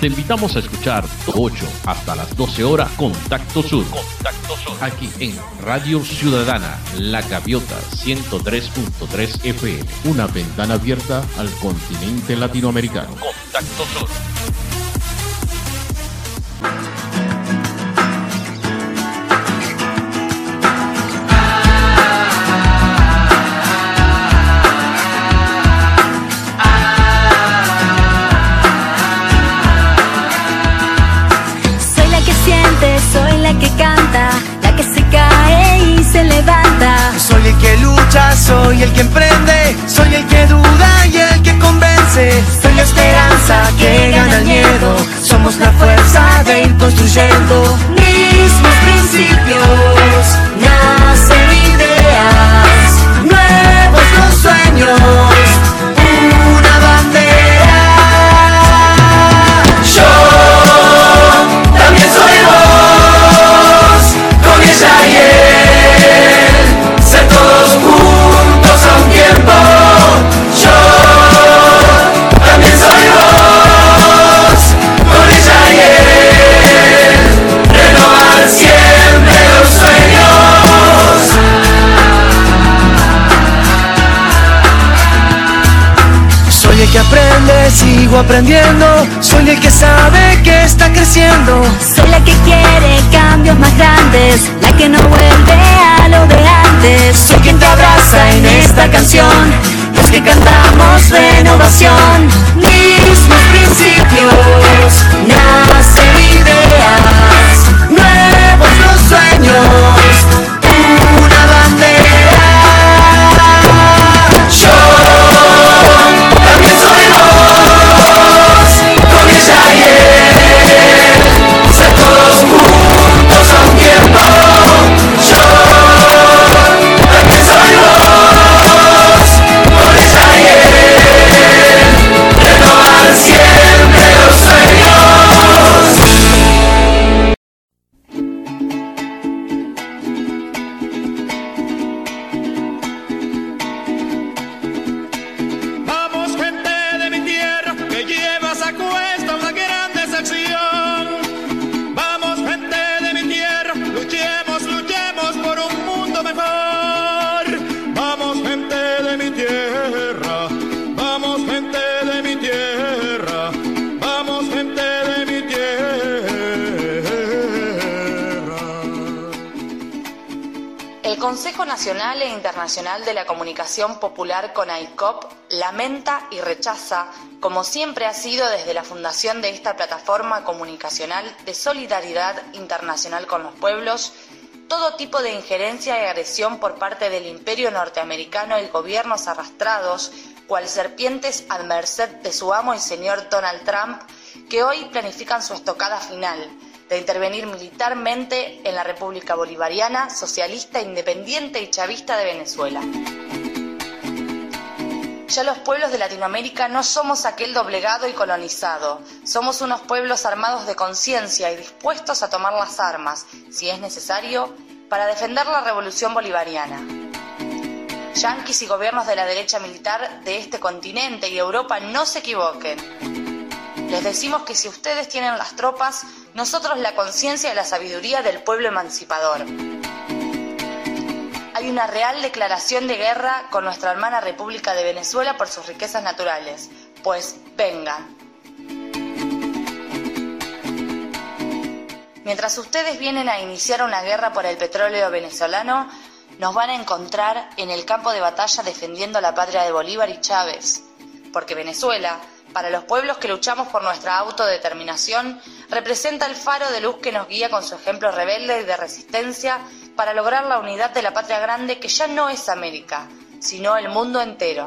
Te invitamos a escuchar 8 hasta las 12 horas Contacto Sur. Aquí en Radio Ciudadana, La Gaviota 103.3 FM. Una ventana abierta al continente latinoamericano. Contacto Sur. Soy la que canta, la que se cae y se levanta. Soy el que lucha, soy el que emprende, soy el que duda y el que convence. Soy la esperanza que gana el miedo, somos la fuerza de ir construyendo mismos principios. Nacen ideas, nuevos los sueños, una bandera. Yo también soy vos, con ella y él, ser todos juntos a un tiempo. Yo también soy vos, con ella y él, renovar siempre los sueños. Soy el que aprende, sigo aprendiendo, soy el que sabe que está creciendo. Soy la que quiere cambios más grandes, la que no vuelve a lo de antes. Soy quien te abraza en esta canción, los que cantamos renovación. Mismos principios, nacen ideas, nuevos los sueños, una bandera. Yo también soy vos, con ella y él, ser todos juntos a un tiempo. Yo también soy vos, con ella y él, renovar siempre los sueños. Vamos, gente de mi tierra, que llevas a cuesta una gran decepción. Vamos, gente de mi tierra, luchemos por un mundo mejor. Vamos, gente de mi tierra, vamos, gente de mi tierra, vamos, gente de mi tierra. El Consejo Nacional e Internacional de la Comunicación Popular CONAICOP lamenta y rechaza, como siempre ha sido desde la fundación de esta plataforma comunicacional de solidaridad internacional con los pueblos, todo tipo de injerencia y agresión por parte del imperio norteamericano y gobiernos arrastrados, cual serpientes a merced de su amo y señor Donald Trump, que hoy planifican su estocada final, de intervenir militarmente en la República Bolivariana, Socialista, Independiente y Chavista de Venezuela. Ya los pueblos de Latinoamérica no somos aquel doblegado y colonizado, somos unos pueblos armados de conciencia y dispuestos a tomar las armas, si es necesario, para defender la revolución bolivariana. Yanquis y gobiernos de la derecha militar de este continente y Europa no se equivoquen. Les decimos que si ustedes tienen las tropas, nosotros la conciencia y la sabiduría del pueblo emancipador. Hay una real declaración de guerra con nuestra hermana República de Venezuela por sus riquezas naturales. Pues vengan. Mientras ustedes vienen a iniciar una guerra por el petróleo venezolano, nos van a encontrar en el campo de batalla defendiendo la patria de Bolívar y Chávez. Porque Venezuela, para los pueblos que luchamos por nuestra autodeterminación, representa el faro de luz que nos guía con su ejemplo rebelde y de resistencia para lograr la unidad de la patria grande que ya no es América, sino el mundo entero.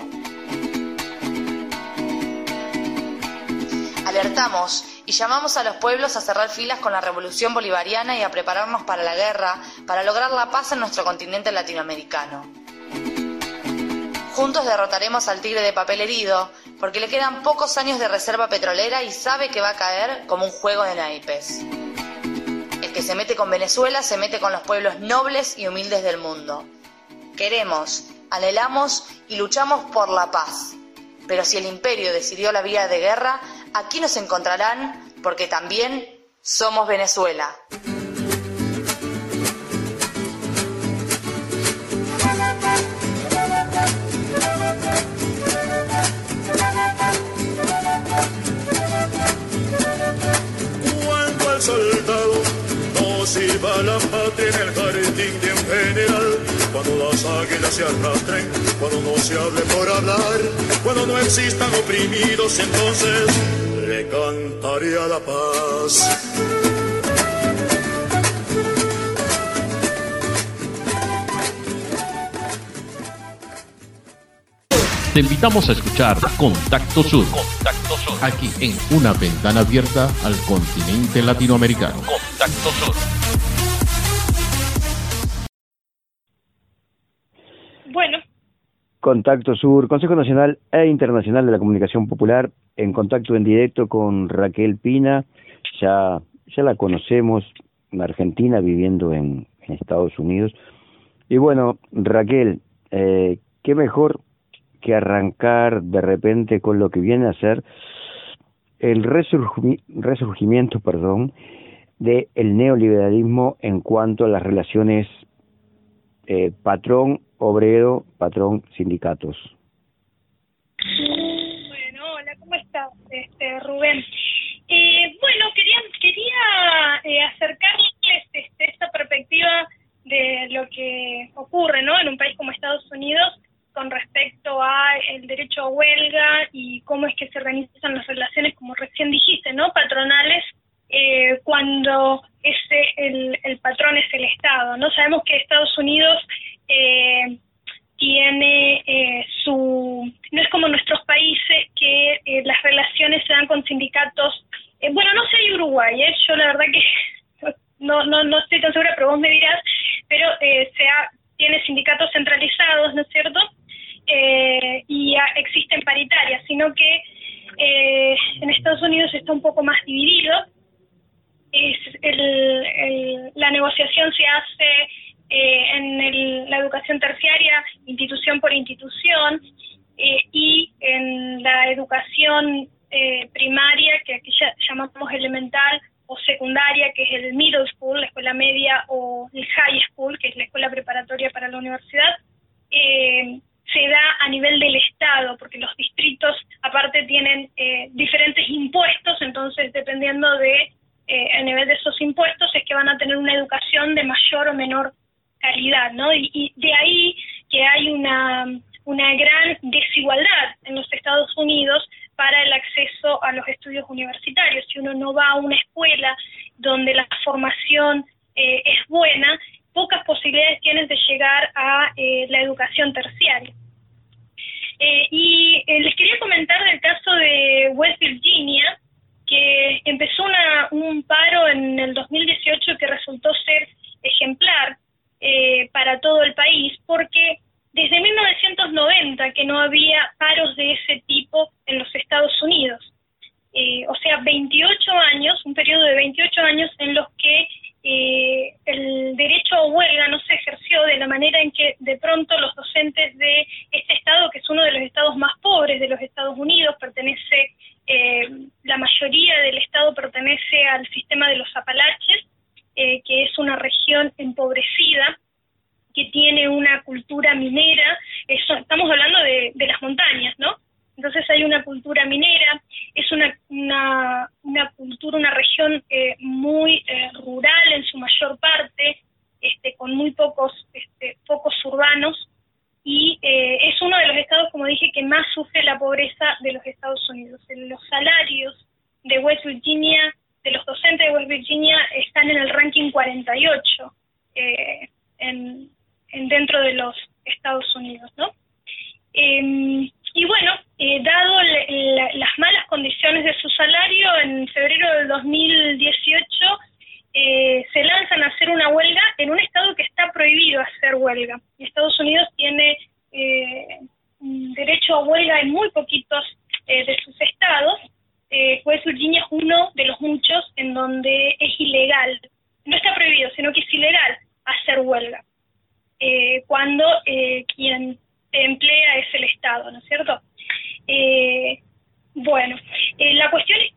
Alertamos y llamamos a los pueblos a cerrar filas con la revolución bolivariana y a prepararnos para la guerra, para lograr la paz en nuestro continente latinoamericano. Juntos derrotaremos al tigre de papel herido, porque le quedan pocos años de reserva petrolera y sabe que va a caer como un juego de naipes. El que se mete con Venezuela se mete con los pueblos nobles y humildes del mundo. Queremos, anhelamos y luchamos por la paz. Pero si el imperio decidió la vía de guerra, aquí nos encontrarán porque también somos Venezuela. Cuando al soldado no sirva la patria en el jardín de un general, cuando las águilas se arrastren, cuando no se hable por hablar, cuando no existan oprimidos, entonces le cantaré a la paz. Te invitamos a escuchar Contacto Sur. Contacto Sur. Aquí en una ventana abierta al continente latinoamericano. Contacto Sur. Bueno. Contacto Sur, Consejo Nacional e Internacional de la Comunicación Popular, en contacto en directo con Raquel Pina. Ya la conocemos, una argentina viviendo en Estados Unidos. Y bueno, Raquel, qué mejor que arrancar de repente con lo que viene a ser el resurgimiento del neoliberalismo en cuanto a las relaciones patrón obrero, patrón sindicatos. Bueno, hola, ¿cómo estás, Rubén? Bueno, quería acercarles esta perspectiva de lo que ocurre, ¿no?, en un país como Estados Unidos con respecto a el derecho a huelga y cómo es que se organizan las relaciones, como recién dijiste, ¿no?, patronales, cuando el patrón es el Estado, ¿no? Sabemos que Estados Unidos tiene no es como nuestros países que las relaciones se dan con sindicatos, bueno, no sé Uruguay, yo la verdad que no estoy tan segura, pero vos me dirás, pero tiene sindicatos centralizados, ¿no es cierto?, y existen paritarias, sino que en Estados Unidos está un poco más dividido. La negociación se hace en la educación terciaria, institución por institución, y en la educación primaria, que aquí llamamos elemental, o secundaria, que es el middle school, la escuela media, o el high school, que es la escuela preparatoria para la universidad, se da a nivel del Estado, porque los distritos aparte tienen diferentes impuestos, entonces dependiendo a nivel de esos impuestos es que van a tener una educación de mayor o menor calidad, ¿no? Y de ahí que hay una gran desigualdad en los Estados Unidos para el acceso a los estudios universitarios. Si uno no va a una escuela donde la formación es buena, pocas posibilidades tienes de llegar a la educación terciaria. Y les quería comentar del caso de West Virginia, que empezó un paro en el 2018 que resultó ser ejemplar para todo el país, porque desde 1990 que no había paros de ese tipo en los Estados Unidos. O sea, 28 años, un periodo de 28 años en los que el derecho a huelga no se ejerció de la manera en que de pronto los docentes de este estado, que es uno de los estados más pobres de los Estados Unidos, la mayoría del estado pertenece al sistema de los Apalaches, que es una región empobrecida, que tiene una cultura minera. Estamos hablando de las montañas, ¿no? Entonces hay una cultura minera, es una cultura, una región muy rural en su mayor parte, con muy pocos urbanos, y es uno de los estados, como dije, que más sufre la pobreza de los Estados Unidos. Los salarios de West Virginia, de los docentes de West Virginia, están en el ranking 48 dentro de los Estados Unidos, ¿no? Y bueno, dado las malas condiciones de su salario, en febrero del 2018 se lanzan a hacer una huelga en un estado que está prohibido hacer huelga. Estados Unidos tiene derecho a huelga en muy poquitos de sus estados. West Virginia es uno de los muchos en donde es ilegal, no está prohibido, sino que es ilegal hacer huelga, cuando quien te emplea es el Estado, ¿no es cierto? Bueno, la cuestión es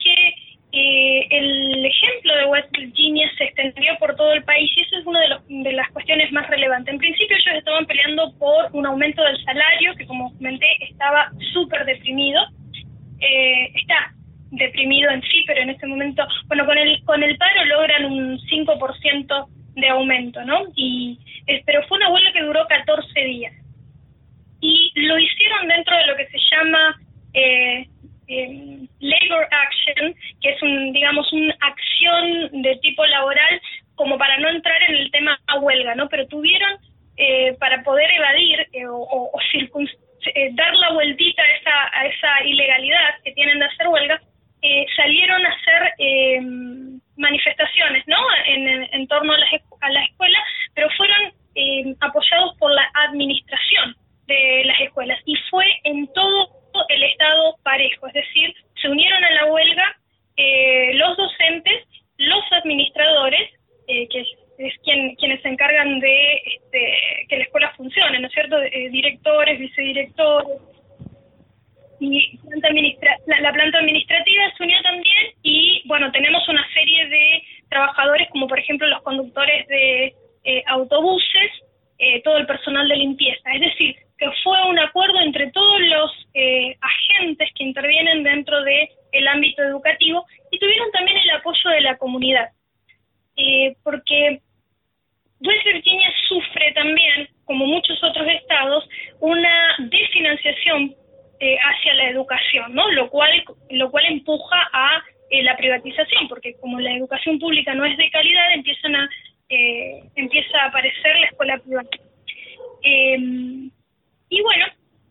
aumento del salario, que como comenté estaba súper deprimido, está deprimido en sí, pero en ese momento, bueno, con el paro logran un 5% de aumento, ¿no? Pero fue una huelga que duró 14 días. Y lo hicieron dentro de lo que se llama labor action, que es una acción de tipo laboral, como para no entrar en el tema huelga, ¿no? Pero tuvieron, para poder evadir dar la vueltita a esa ilegalidad que tienen de hacer huelga, salieron a hacer manifestaciones, ¿no? En torno a la escuela, pero fueron apoyados por la administración de las escuelas, y fue en todo el estado parejo, es decir, se unieron a la huelga los docentes, los administradores, que es quienes se encargan de que la escuela funcione, ¿no es cierto? Directores, vicedirectores, y la planta administrativa se unió también, y bueno, tenemos una serie de trabajadores, como por ejemplo los conductores de autobuses, todo el personal de limpieza, es decir, que fue un acuerdo entre todos los agentes que intervienen dentro del ámbito educativo, y tuvieron también el apoyo de la comunidad, porque West Virginia sufre también, como muchos otros estados, una desfinanciación hacia la educación, ¿no? Lo cual empuja a la privatización, porque como la educación pública no es de calidad, empieza a aparecer la escuela privada. Y bueno,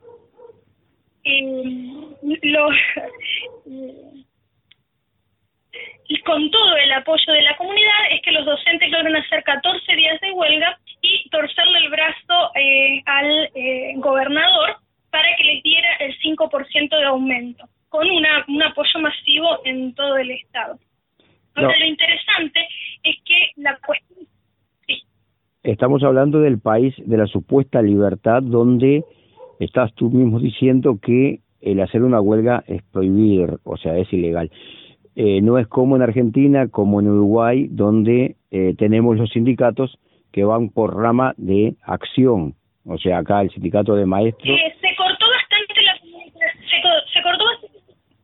y con todo el apoyo de la comunidad es que los docentes logran hacer 14 días de huelga y torcerle el brazo al gobernador para que les diera el 5% de aumento, con un apoyo masivo en todo el estado. Ahora, lo interesante es que la cuestión... Sí. Estamos hablando del país de la supuesta libertad, donde estás tú mismo diciendo que el hacer una huelga es prohibir, o sea, es ilegal. No es como en Argentina, como en Uruguay, donde tenemos los sindicatos que van por rama de acción. O sea, acá el sindicato de maestros... se cortó bastante la comunicación. Se cortó bastante.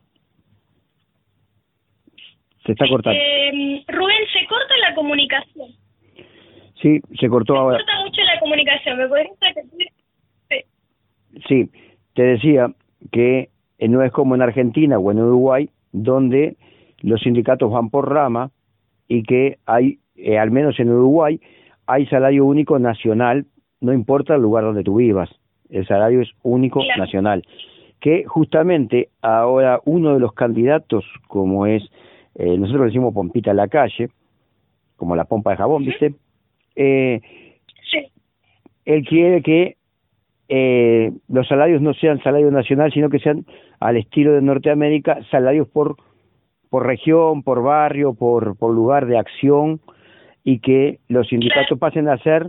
Se está cortando. Rubén, se corta la comunicación. Sí, se cortó ahora. Se corta mucho la comunicación. ¿Me podrías repetir? Sí, te decía que no es como en Argentina o en Uruguay, donde los sindicatos van por rama y que hay, al menos en Uruguay, hay salario único nacional, no importa el lugar donde tú vivas, el salario es único, claro, nacional. Que justamente ahora uno de los candidatos, como es, nosotros le decimos pompita en la calle, como la pompa de jabón, ¿viste? Sí. Él quiere que los salarios no sean salario nacional, sino que sean al estilo de Norteamérica, salarios por región, por barrio, por lugar de acción, y que los sindicatos pasen a ser,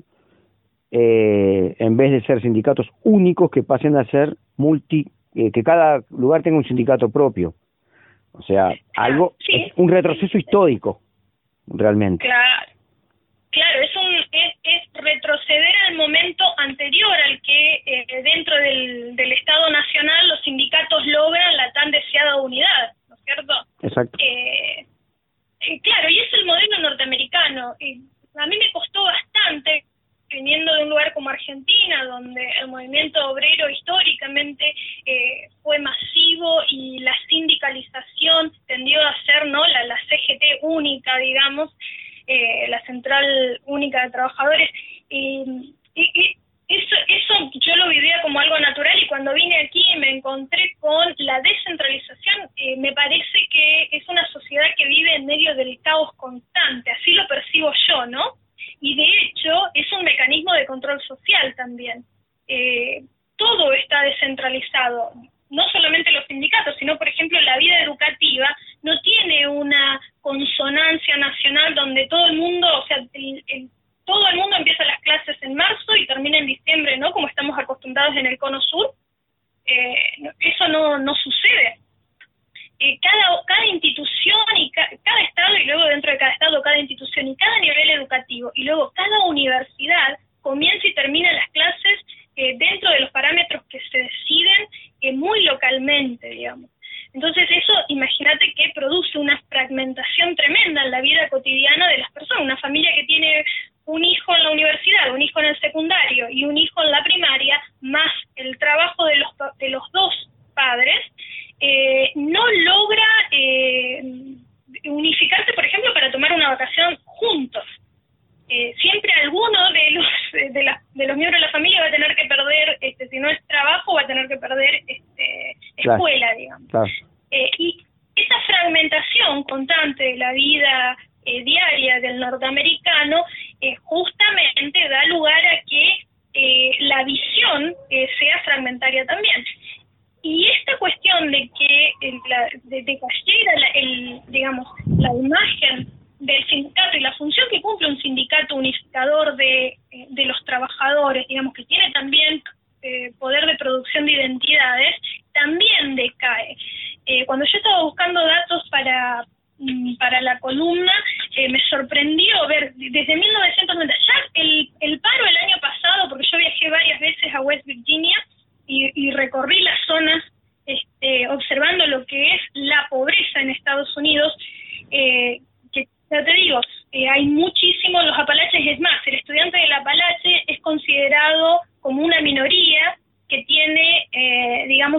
en vez de ser sindicatos únicos, que pasen a ser que cada lugar tenga un sindicato propio. O sea, algo, sí, es un retroceso histórico, realmente. Claro, es retroceder al momento anterior al que dentro del Estado Nacional los sindicatos logran la tan deseada unidad, ¿no es cierto? Exacto. Claro, y es el modelo norteamericano. A mí me costó bastante, viniendo de un lugar como Argentina, donde el movimiento obrero históricamente fue masivo y la sindicalización tendió a ser, ¿no?, la CGT única, digamos, la Central Única de Trabajadores, y eso yo lo vivía como algo natural, y cuando vine aquí me encontré con la descentralización. Me parece que es una sociedad que vive en medio del caos constante, así lo percibo yo, ¿no? Y de hecho es un mecanismo de control social también. Todo está descentralizado, no solamente los sindicatos, sino por ejemplo la vida educativa no tiene una consonancia nacional donde todo el mundo, o sea, todo el mundo empieza las clases en marzo y termina en diciembre, ¿no? Como estamos acostumbrados en el Cono Sur. Eso no sucede. Cada institución y cada estado, y luego dentro de cada estado cada institución y cada nivel educativo, y luego cada universidad comienza y termina las clases dentro de escuela, digamos. Claro. Y esa fragmentación constante de la vida diaria del norteamericano justamente da lugar a que la visión sea fragmentaria también. Y esta cuestión de que de que digamos, la imagen del sindicato y la función que cumple un sindicato unificador de los trabajadores, digamos, que tiene también poder de producción de identidades, también decae. Cuando yo estaba buscando datos para la columna, me sorprendió ver desde 1990, ya el paro el año pasado, porque yo viajé varias veces a West Virginia y recorrí las zonas observando lo que es la pobreza en Estados Unidos, que ya te digo, hay muchísimo los Apalaches. Es más, el estudiante del Apalache es considerado como una minoría que tiene, digamos,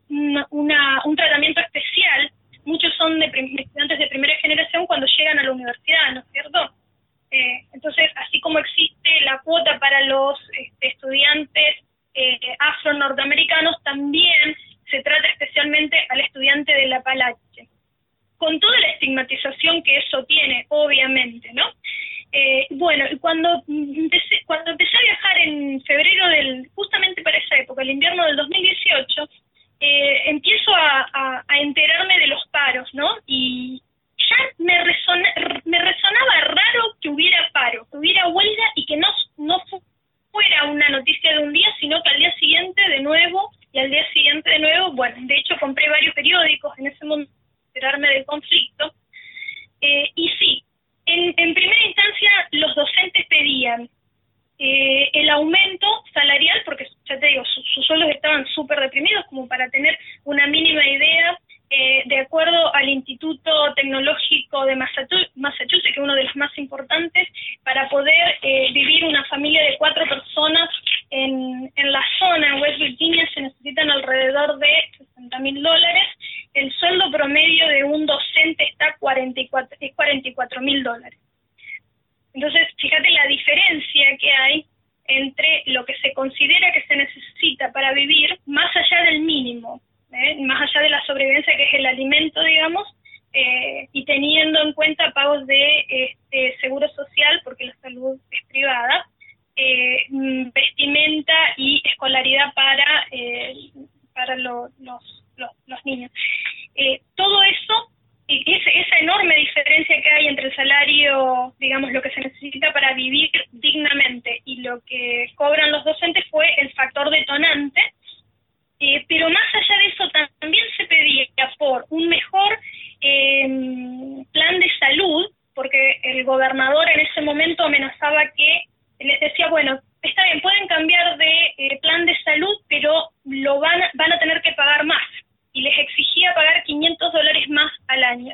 un tratamiento especial. Muchos son estudiantes de primera generación cuando llegan a la universidad, ¿no es cierto? Entonces, así como existe la cuota para los estudiantes afro-norteamericanos, también se trata especialmente al estudiante del Apalache, con toda la estigmatización que eso tiene, obviamente, ¿no? Bueno, cuando empecé a viajar en febrero justamente para esa época, el invierno del 2018, empiezo a enterarme de los paros, ¿no? Y ya me resonaba raro que hubiera paro, que hubiera huelga y que no fuera una noticia de un día, sino que al día siguiente de nuevo, y al día siguiente de nuevo. Bueno, de hecho compré varios periódicos en ese momento, enterarme del conflicto, y sí, en primera instancia los docentes pedían el aumento salarial, porque ya te digo, sus sueldos estaban súper deprimidos. Como para tener una mínima idea, de acuerdo al Instituto Tecnológico de Massachusetts, que es uno de los más importantes, para poder vivir una familia de 4 personas en la zona, en West Virginia, se necesitan alrededor de $60,000. El sueldo promedio de un docente está $44,000. Entonces, fíjate la diferencia que hay entre lo que se considera que se necesita para vivir, más allá del mínimo, más allá de la sobrevivencia, que es el alimento, digamos, y teniendo en cuenta pagos de seguro social, porque la salud es privada, vestimenta y escolaridad para los niños. Todo eso, esa enorme diferencia que hay entre el salario, digamos, lo que se necesita para vivir dignamente y lo que cobran los docentes, fue el factor detonante. Pero más allá de eso, también se pedía por un mejor plan de salud, porque el gobernador en ese momento amenazaba que les decía, bueno, está bien, pueden cambiar de plan de salud, pero van a tener que pagar más, y les exigía pagar $500 más al año.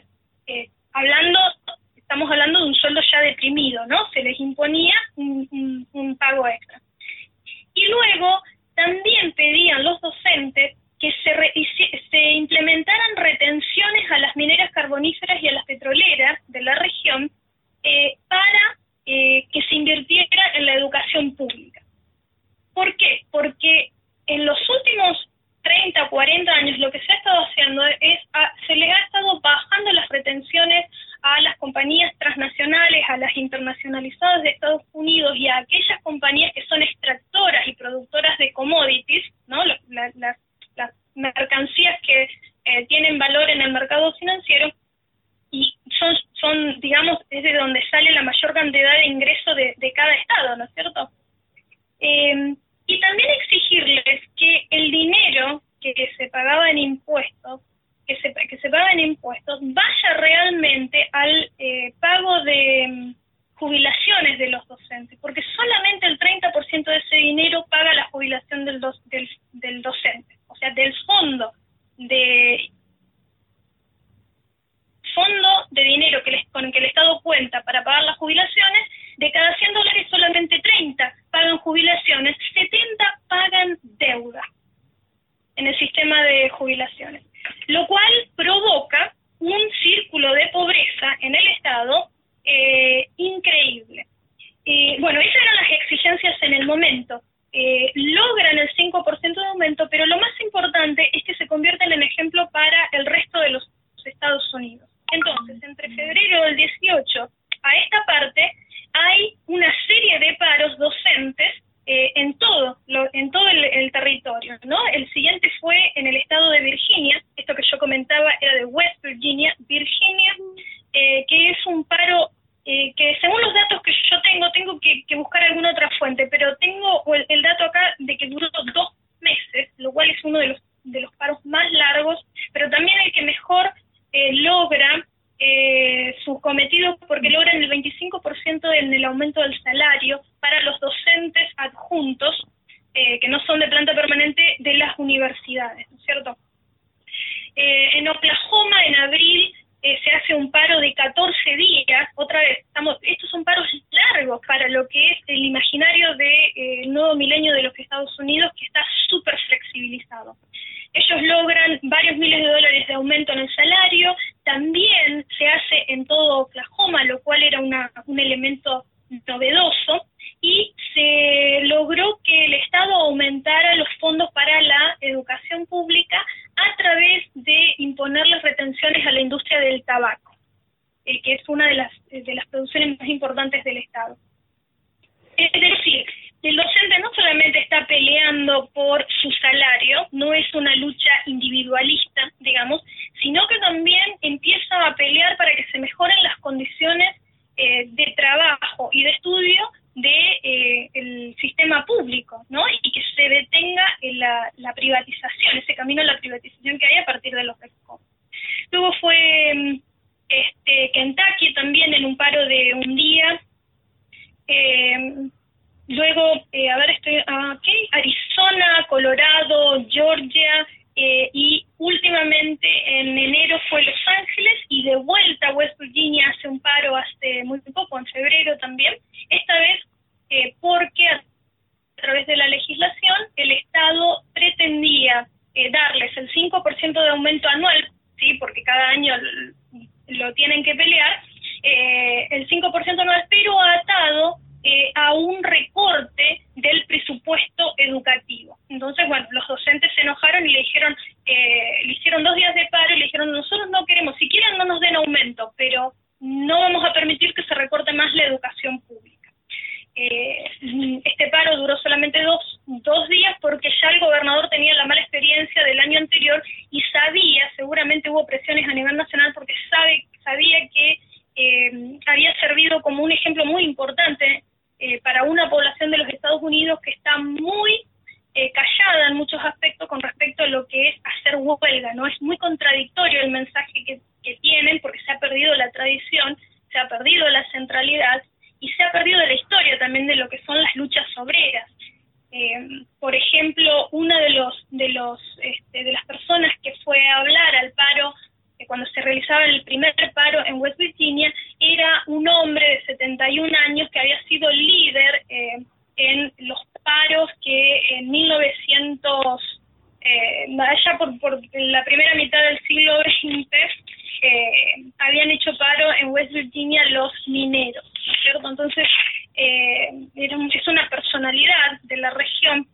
Estamos hablando de un sueldo ya deprimido, ¿no? Se les imponía un pago extra. Y luego también pedían los docentes que se implementaran retenciones a las mineras carboníferas y a las petroleras de la región, para que se invirtiera en la educación pública. ¿Por qué? Porque en los últimos 30 o 40 años lo que se ha estado haciendo es, se le ha estado bajando las retenciones a las compañías transnacionales, a las internacionalizadas de Estados Unidos y a aquellas compañías que son extractoras y productoras de commodities, ¿no? Las mercancías que tienen valor en el mercado financiero, y son, digamos, es de donde sale la mayor cantidad de ingresos de cada estado, ¿no es cierto? Y también exigirles que el dinero que se pagaba en impuestos, que se paga en impuestos, vaya realmente al pago de jubilaciones de los docentes, porque solamente el 30% de ese dinero paga la jubilación del docente, o sea, del fondo de dinero con el que el Estado cuenta para pagar las jubilaciones. De cada $100, solamente 30 pagan jubilaciones, 70 pagan deuda en el sistema de jubilaciones, lo cual provoca un círculo de pobreza en el Estado increíble. Bueno, esas eran las exigencias en el momento. Logran el 5% de aumento, pero lo más importante es que se convierten en del 18 a esta parte, hay una serie de paros docentes en todo el territorio, ¿no? El siguiente fue en el estado de Virginia. Esto que yo comentaba era de West Virginia, que es un paro que según los datos que yo tengo que buscar alguna otra fuente, pero tengo el dato acá de que duró 2 meses, lo cual es uno de los paros más largos, pero también el que mejor logra sus cometidos, porque logran el 25% en el aumento del salario para los docentes adjuntos que no son de planta permanente de las universidades, ¿no es cierto? En Oklahoma, en abril, se hace un paro de 14 días. Otra vez, estos son paros largos para lo que es el imaginario del nuevo milenio de los Estados Unidos, que está súper flexibilizado. Ellos logran varios miles de dólares de aumento en el salario. También se hace en todo Oklahoma, lo cual era un elemento novedoso, y se logró que el Estado aumentara los fondos para la educación pública a través de imponerles retenciones a la industria del tabaco, que es una de las producciones más importantes del Estado. Es decir, el docente no solamente está peleando por su salario, no es una lucha individualista, digamos, sino que también empieza a pelear para que se mejoren las condiciones de trabajo y de estudio el sistema público, ¿no? Y que se detenga la privatización, ese camino a la privatización que hay a partir de los ESCOM. Luego fue Kentucky también en un paro de un día. Luego, Arizona, Colorado, Georgia, y últimamente en enero fue Los Ángeles, y de vuelta West Virginia hace un paro hace muy poco, en febrero también, esta vez porque a través de la legislación el Estado pretendía darles el 5% de aumento anual, sí, porque cada año lo tienen que pelear, el 5% anual, pero atado a un recorte del presupuesto educativo. Entonces, bueno, los docentes se enojaron y le hicieron 2 días de paro y le dijeron: nosotros no queremos, si quieren no nos den aumento, pero no vamos a permitir que se recorte más la educación pública. Este paro duró solamente dos días porque ya el gobernador tenía la mala experiencia del año anterior y seguramente hubo presiones a nivel nacional porque sabía que había servido como un ejemplo muy importante para una población de los Estados Unidos que está muy callada en muchos aspectos con respecto a lo que es hacer huelga, ¿no? Es muy contradictorio el mensaje que tienen, porque se ha perdido la tradición, se ha perdido la centralidad y se ha perdido la historia también de lo que son las luchas obreras. Por ejemplo, una de las personas que fue a hablar al paro cuando se realizaba el primer paro en West Virginia era un hombre de 71 años que había sido líder en los paros que en 1900, allá por la primera mitad del siglo XX, habían hecho paro en West Virginia los mineros, ¿cierto? Entonces, es una personalidad de la región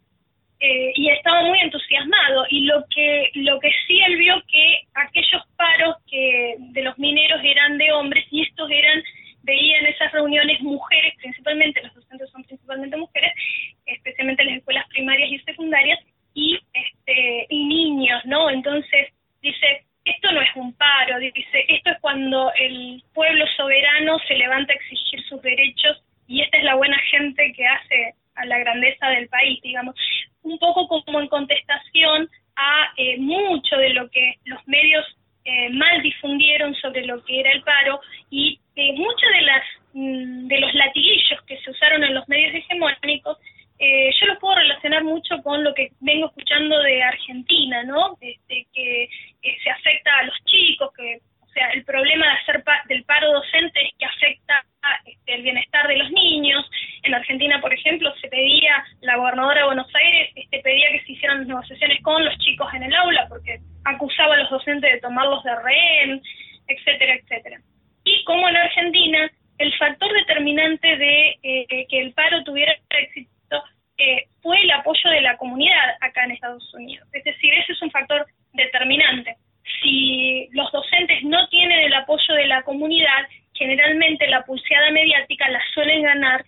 y estaba muy entusiasmado, y lo que sí él vio que aquellos paros que de los mineros eran de hombres, y estos veían esas reuniones mujeres, principalmente, los docentes son principalmente mujeres, especialmente en las escuelas primarias y secundarias, y niños, ¿no? Entonces dice, esto no es un paro, dice, esto es cuando el pueblo soberano se levanta a exigir sus derechos, y esta es la buena gente que hace a la grandeza del país, digamos, un poco como en contestación a mucho de lo que los medios mal difundieron sobre lo que era el paro, y muchos de los latiguillos que se usaron en los medios hegemónicos, yo los puedo relacionar mucho con lo que vengo escuchando de Argentina, ¿no? Que se afecta a los chicos, o sea, el problema del paro docente es que afecta el bienestar de los niños. En Argentina, por ejemplo, la gobernadora de Buenos Aires pedía que se hicieran negociaciones con los chicos en el aula porque acusaba a los docentes de tomarlos de rehén, etcétera, etcétera. Y como en Argentina, el factor determinante de que el paro tuviera éxito fue el apoyo de la comunidad acá en Estados Unidos. Es decir, ese es un factor determinante. Si los docentes no tienen el apoyo de la comunidad, realidad generalmente la pulseada mediática la suelen ganar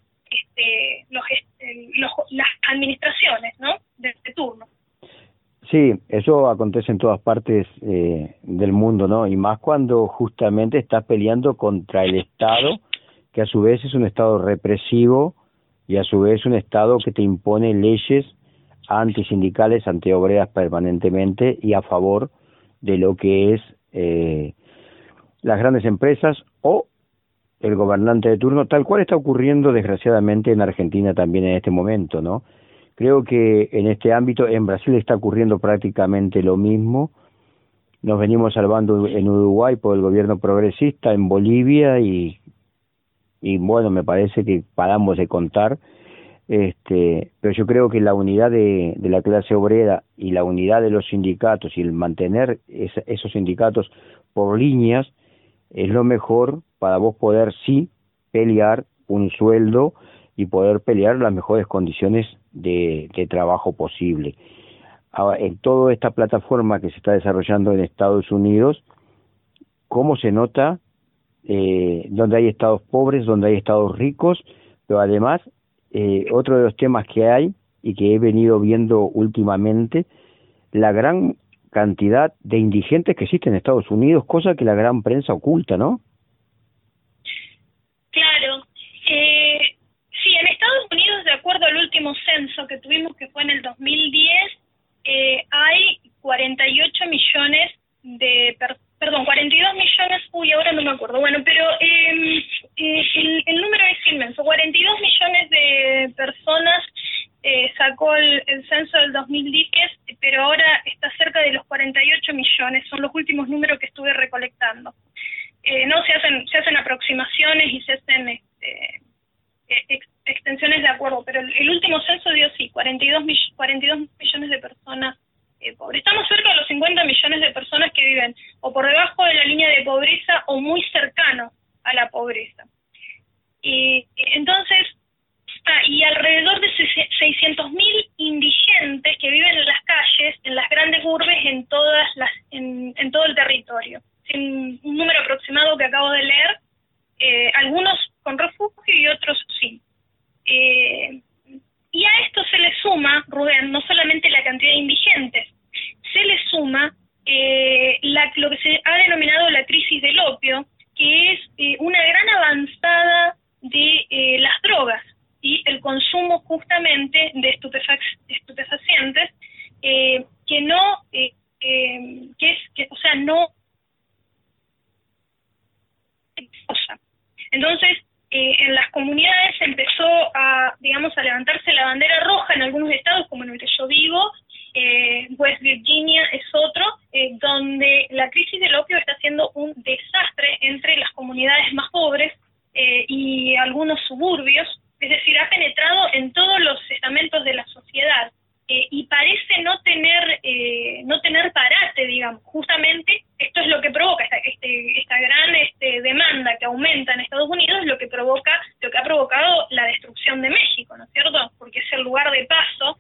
las administraciones, ¿no?, de turno. Sí, eso acontece en todas partes del mundo, ¿no? Y más cuando justamente estás peleando contra el Estado, que a su vez es un Estado represivo y a su vez un Estado que te impone leyes antisindicales, antiobreras permanentemente y a favor de lo que es las grandes empresas o el gobernante de turno, tal cual está ocurriendo desgraciadamente en Argentina también en este momento, ¿no? Creo que en este ámbito, en Brasil está ocurriendo prácticamente lo mismo. Nos venimos salvando en Uruguay por el gobierno progresista, en Bolivia y bueno, me parece que paramos de contar. Pero yo creo que la unidad de la clase obrera y la unidad de los sindicatos y el mantener esos sindicatos por líneas es lo mejor para vos poder sí pelear un sueldo y poder pelear las mejores condiciones de trabajo posible. Ahora, en toda esta plataforma que se está desarrollando en Estados Unidos, ¿cómo se nota? Donde hay estados pobres, donde hay estados ricos, pero además otro de los temas que hay y que he venido viendo últimamente, la gran cantidad de indigentes que existe en Estados Unidos, cosa que la gran prensa oculta, ¿no? Claro. Sí, en Estados Unidos, de acuerdo al último censo que tuvimos, que fue en el 2010, hay 48 millones de 42 millones, ahora no me acuerdo, bueno, pero el número es inmenso, 42 millones de personas sacó el censo del 2010, pero ahora está cerca de los 48 millones, son los últimos números que estuve recolectando. No se hacen aproximaciones y se hacen extensiones de acuerdo, pero el último censo dio 42 millones de personas pobres. Estamos cerca de los 50 millones de personas que viven o por debajo de la línea de pobreza o muy cercano a la pobreza. Y entonces, y alrededor de 600.000 indigentes que viven en las calles, en las grandes urbes, en todo el territorio. Un número aproximado que acabo de leer, algunos con refugio y otros sin. Y a esto se le suma, Rubén, no solamente la cantidad de indigentes, se le suma lo que se ha denominado la crisis del opio, que es una gran avanzada de las drogas y el consumo justamente de estupefacientes que no, no. Entonces, en las comunidades empezó a levantarse la bandera roja en algunos estados, como en el que yo vivo. West Virginia es otro, donde la crisis del opio está haciendo un desastre entre las comunidades más pobres y algunos suburbios, es decir, ha penetrado en todos los estamentos de la sociedad y parece no tener parate, digamos. Justamente esto es lo que provoca esta gran demanda que aumenta en Estados Unidos, lo que ha provocado la destrucción de México, ¿no es cierto? Porque es el lugar de paso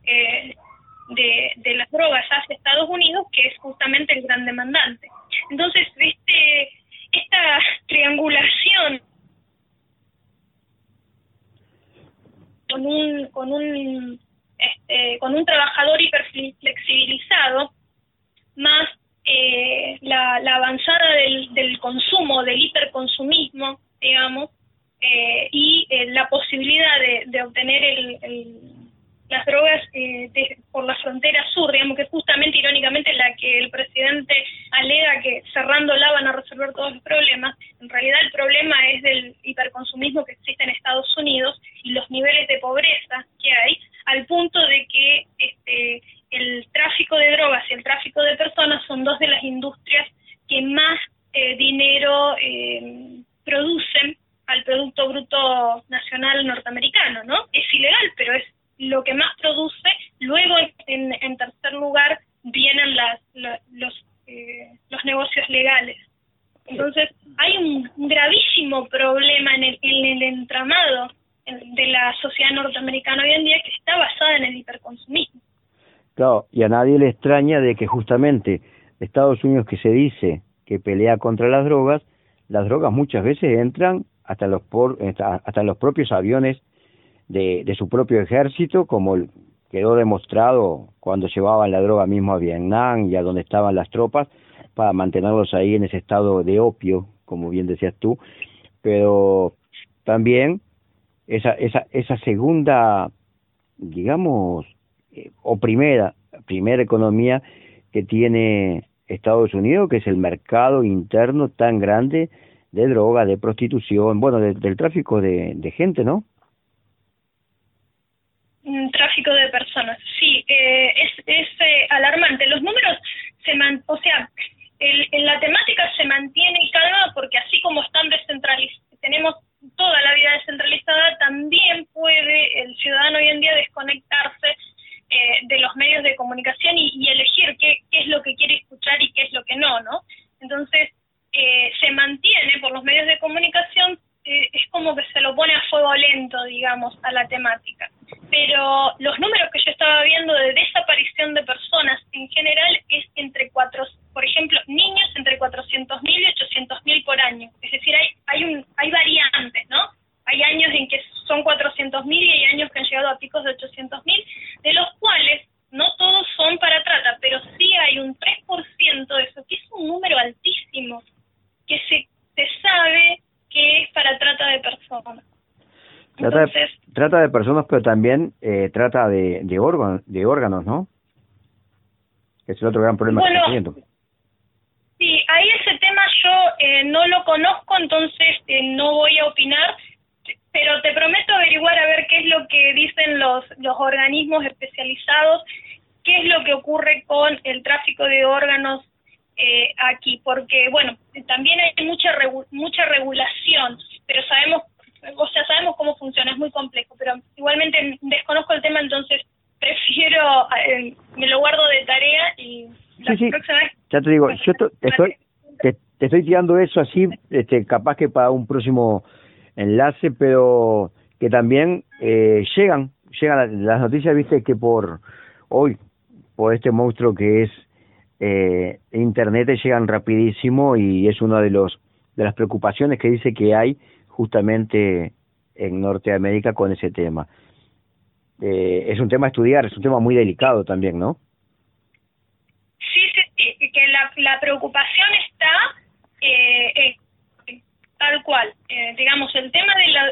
de las drogas hacia Estados Unidos, que es justamente el gran demandante. Entonces, esta triangulación con un trabajador hiperflexibilizado, más la avanzada del consumo, del hiperconsumismo, digamos, y la posibilidad de obtener las drogas por la frontera sur, digamos, que es justamente, irónicamente, la que el presidente alega que cerrándola van a resolver todos los problemas. En realidad el problema es del hiperconsumismo que existe en Estados Unidos y los niveles de pobreza que hay, al punto de que el tráfico de drogas y el tráfico de personas son dos de las industrias que más dinero producen al Producto Bruto Nacional norteamericano, ¿no? Es ilegal, pero es lo que más produce. Luego, en tercer lugar, vienen los negocios legales. Entonces, hay un gravísimo problema en el entramado de la sociedad norteamericana hoy en día, que está basada en el hiperconsumismo. Claro, y a nadie le extraña de que justamente Estados Unidos, que se dice que pelea contra las drogas, las drogas muchas veces entran hasta los propios aviones de su propio ejército, como quedó demostrado cuando llevaban la droga mismo a Vietnam y a donde estaban las tropas, para mantenerlos ahí en ese estado de opio, como bien decías tú. Pero también esa segunda, digamos, o primera economía que tiene Estados Unidos, que es el mercado interno tan grande de droga, de prostitución, bueno, del tráfico de gente, ¿no? Tráfico de personas, sí, es alarmante. Los números la temática se mantiene calma, porque así como están descentralizados, tenemos toda la vida descentralizada, también puede el ciudadano hoy en día desconectarse de los medios de comunicación y elegir qué es lo que quiere escuchar y qué es lo que no, ¿no? Entonces, se mantiene por los medios de comunicación, es como que se lo pone a fuego lento, digamos, a la temática. Pero los números que yo estaba viendo de desaparición de personas en general es por ejemplo, niños entre 400.000 y 800.000 por año. Es decir, hay variantes, ¿no? Hay años en que son 400.000 y hay años que han llegado a picos de 800.000, de los cuales no todos son para trata, pero sí hay un 3% de eso, que es un número altísimo, que se sabe que es para trata de personas. Entonces, trata de personas, pero también trata de órganos, ¿no? Es el otro gran problema que está teniendo. Sí, ahí ese tema yo no lo conozco, entonces no voy a opinar, pero te prometo averiguar a ver qué es lo que dicen los organismos especializados, qué es lo que ocurre con el tráfico de órganos aquí, porque, bueno, también hay mucha regulación, pero sabemos cómo funciona, es muy complejo, pero igualmente desconozco el tema, entonces prefiero, me lo guardo de tarea y la próxima vez... Ya te digo, yo te estoy tirando eso así, capaz que para un próximo enlace, pero que también llegan las noticias, viste, que por este monstruo que es Internet, llegan rapidísimo, y es una de las preocupaciones que dice que hay justamente en Norteamérica con ese tema. Es un tema a estudiar, es un tema muy delicado también, ¿no? Sí, que la preocupación está tal cual. Digamos, el tema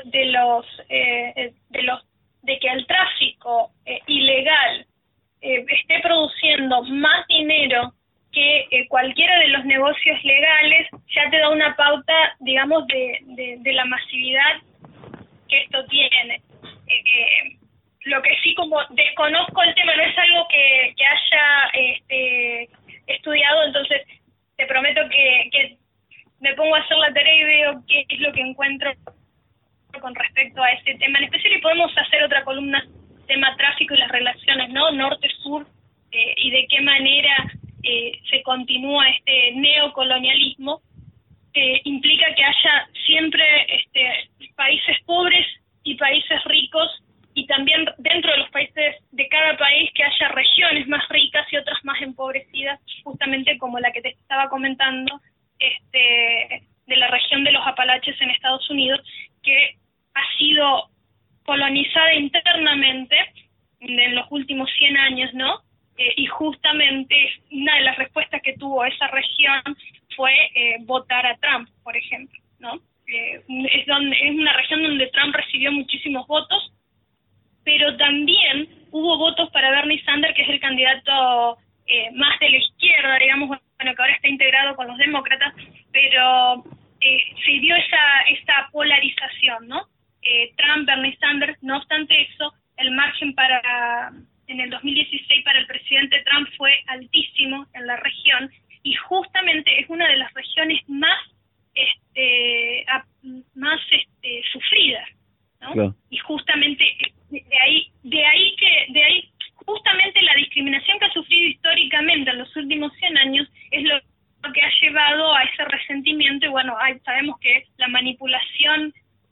de que el tráfico ilegal esté produciendo más dinero que cualquiera de los negocios legales, ya te da una pauta, digamos, de la masividad que esto tiene. Lo que sí, como desconozco el tema, no es algo que haya estudiado, entonces te prometo que me pongo a hacer la tarea y veo qué es lo que encuentro con respecto a ese tema en especial, y podemos hacer otra columna, tema tráfico y las relaciones, ¿no? Norte-sur, y de qué manera se continúa este neocolonialismo, que implica que haya siempre países pobres y países ricos, y también dentro de los países de cada país que haya regiones más ricas y otras más empobrecidas, justamente como la que te estaba comentando, de la región de los Apalaches en Estados Unidos, que ha sido colonizada internamente en los últimos 100 años, ¿no? Y justamente una de las respuestas que tuvo esa región fue votar a Trump, por ejemplo, ¿no? Es una región donde Trump recibió muchísimos votos, pero también hubo votos para Bernie Sanders, que es el candidato más de la izquierda, digamos, bueno, que ahora está integrado con los demócratas, pero se dio esa polarización, ¿no? Trump, Bernie Sanders. No obstante eso, el margen en el 2016 para el presidente Trump fue altísimo en la región, y justamente es una de las regiones más sufridas, ¿no? Claro. Y justamente de ahí justamente la discriminación que ha sufrido históricamente en los últimos 100 años es lo que ha llevado a ese resentimiento. Y bueno, sabemos que la manipulación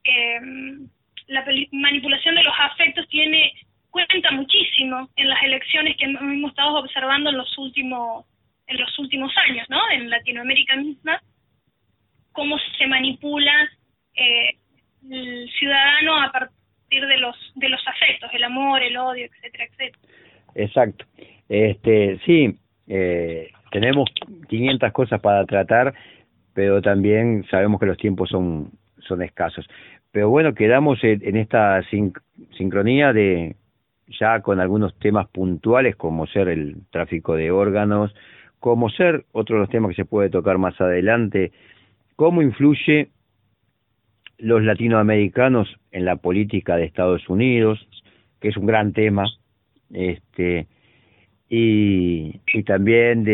de los afectos cuenta muchísimo en las elecciones que hemos estado observando en los últimos años, ¿no? En Latinoamérica misma. cómo se manipula el ciudadano a partir de los afectos, el amor, el odio, etcétera, etcétera. Exacto. Sí, tenemos 500 cosas para tratar, pero también sabemos que los tiempos son escasos. Pero bueno, quedamos en esta sincronía de ya con algunos temas puntuales, como ser el tráfico de órganos, como ser otro de los temas que se puede tocar más adelante, cómo influye los latinoamericanos en la política de Estados Unidos, que es un gran tema, y también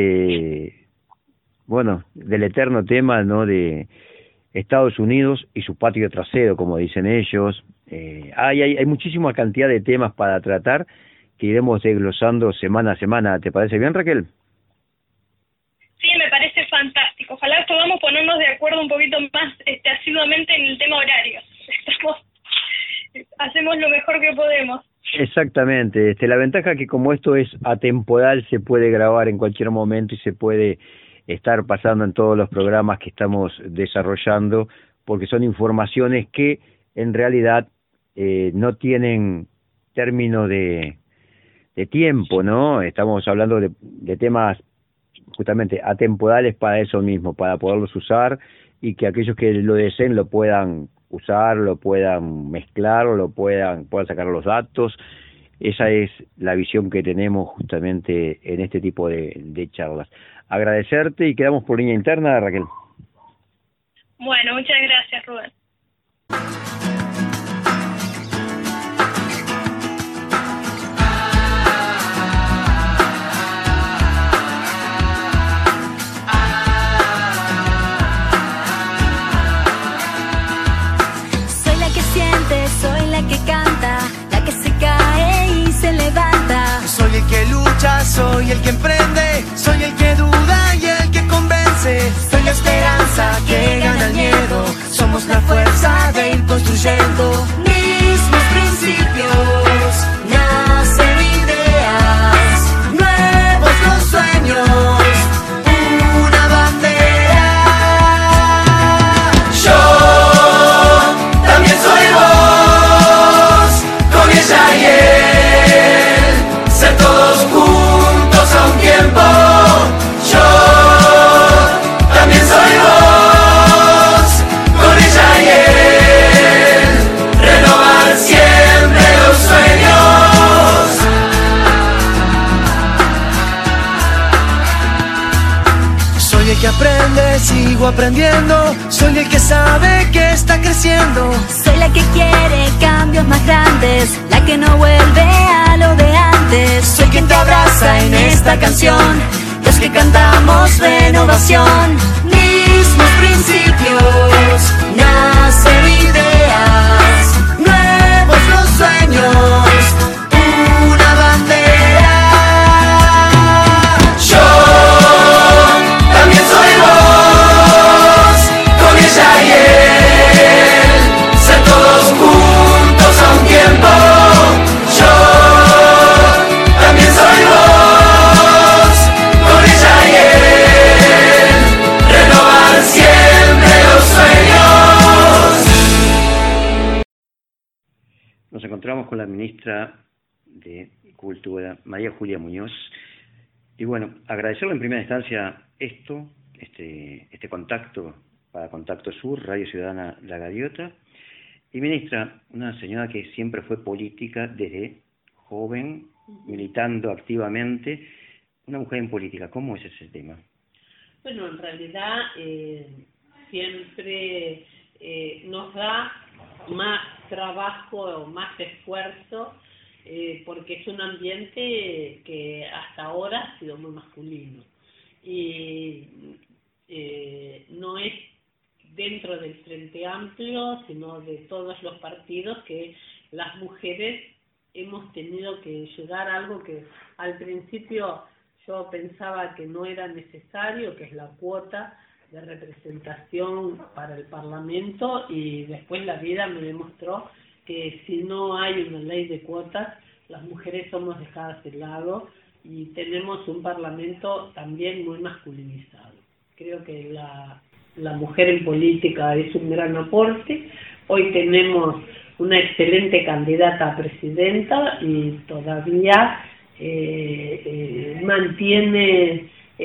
del eterno tema, ¿no?, de Estados Unidos y su patio trasero, como dicen ellos. Hay muchísima cantidad de temas para tratar que iremos desglosando semana a semana. ¿Te parece bien, Raquel? Sí, me parece fantástico. Ojalá podamos ponernos de acuerdo un poquito más asiduamente en el tema horario. Hacemos lo mejor que podemos. Exactamente. La ventaja que como esto es atemporal, se puede grabar en cualquier momento y se puede estar pasando en todos los programas que estamos desarrollando, porque son informaciones que en realidad no tienen término de tiempo, ¿no? Estamos hablando de temas justamente atemporales para eso mismo, para poderlos usar y que aquellos que lo deseen lo puedan usar, lo puedan mezclar, o puedan sacar los datos. Esa es la visión que tenemos justamente en este tipo de charlas. Agradecerte y quedamos por línea interna, Raquel. Bueno, muchas gracias, Rubén. Soy la que siente, soy la que canta, la que se cae y se levanta. Soy el que lucha, soy el que emprende, soy el que duda y el que convence. Soy la esperanza que gana el miedo, somos la fuerza de ir construyendo mismos principios, nacen ideas, nuevos los sueños, una bandera. Yo también soy vos, con ella y él, ser todos juntos a un tiempo. Yo también soy vos, con ella y él, renovar siempre los sueños. Soy el que aprende, sigo aprendiendo, soy el que sabe que está creciendo. Soy la que quiere cambios más grandes, la que no vuelve a lo de antes. Soy quien te abraza en esta canción, los que cantamos renovación, mismos principios, nacen ideas, nuevos los sueños, una bandera. Yo también soy vos, con ella y él, ser todos juntos a un tiempo. Yo también soy vos, con ella y él, renovar siempre los sueños. Nos encontramos con la ministra de Cultura, María Julia Muñoz, y bueno, agradecerle en primera instancia este contacto para Contacto Sur, Radio Ciudadana La Gaviota. Y ministra, una señora que siempre fue política desde joven, militando activamente, una mujer en política, ¿cómo es ese tema? Bueno, en realidad siempre nos da más trabajo, más esfuerzo, porque es un ambiente que hasta ahora ha sido muy masculino. Y no es dentro del Frente Amplio, sino de todos los partidos, que las mujeres hemos tenido que llegar a algo que al principio yo pensaba que no era necesario, que es la cuota de representación para el Parlamento, y después la vida me demostró que si no hay una ley de cuotas, las mujeres somos dejadas de lado y tenemos un Parlamento también muy masculinizado. Creo que la mujer en política es un gran aporte. Hoy tenemos una excelente candidata a presidenta y todavía mantiene,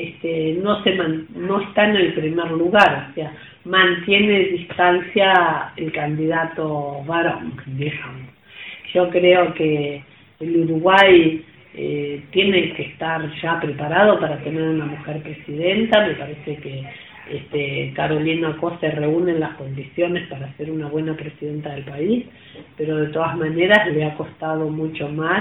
no está en el primer lugar, o sea, mantiene distancia el candidato varón, digamos. Yo creo que el Uruguay tiene que estar ya preparado para tener una mujer presidenta. Me parece que Carolina Costa reúne las condiciones para ser una buena presidenta del país, pero de todas maneras le ha costado mucho más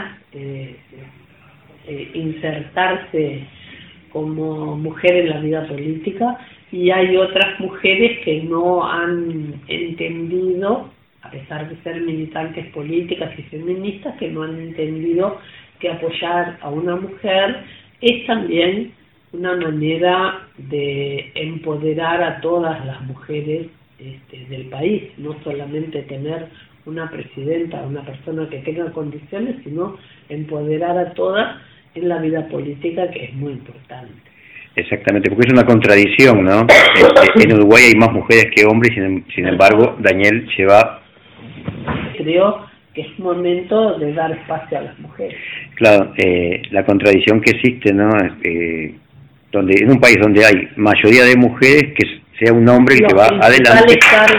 insertarse como mujer en la vida política, y hay otras mujeres que no han entendido, a pesar de ser militantes políticas y feministas, que no han entendido que apoyar a una mujer es también una manera de empoderar a todas las mujeres del país, no solamente tener una presidenta, una persona que tenga condiciones, sino empoderar a todas en la vida política, que es muy importante. Exactamente, porque es una contradicción, ¿no? En Uruguay hay más mujeres que hombres, sin embargo, Daniel lleva... Creo que es momento de dar espacio a las mujeres. Claro, la contradicción que existe, ¿no? Donde en un país donde hay mayoría de mujeres, que sea un hombre el que va adelante.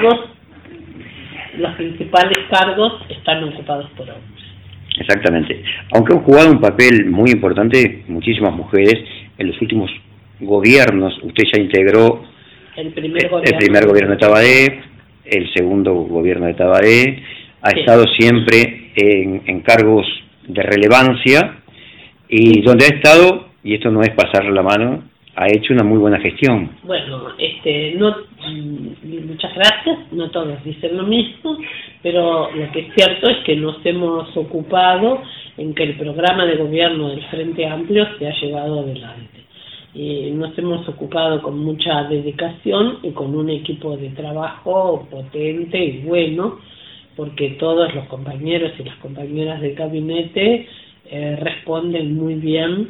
Los principales cargos están ocupados por hombres. Exactamente. Aunque han jugado un papel muy importante muchísimas mujeres en los últimos gobiernos. Usted ya integró el primer gobierno de Tabadé, el segundo gobierno de Tabadé, ha estado siempre en cargos de relevancia, y donde ha estado, y esto no es pasarle la mano, ha hecho una muy buena gestión. Bueno, muchas gracias, no todos dicen lo mismo, pero lo que es cierto es que nos hemos ocupado en que el programa de gobierno del Frente Amplio se ha llevado adelante. Y nos hemos ocupado con mucha dedicación y con un equipo de trabajo potente y bueno, porque todos los compañeros y las compañeras del gabinete responden muy bien,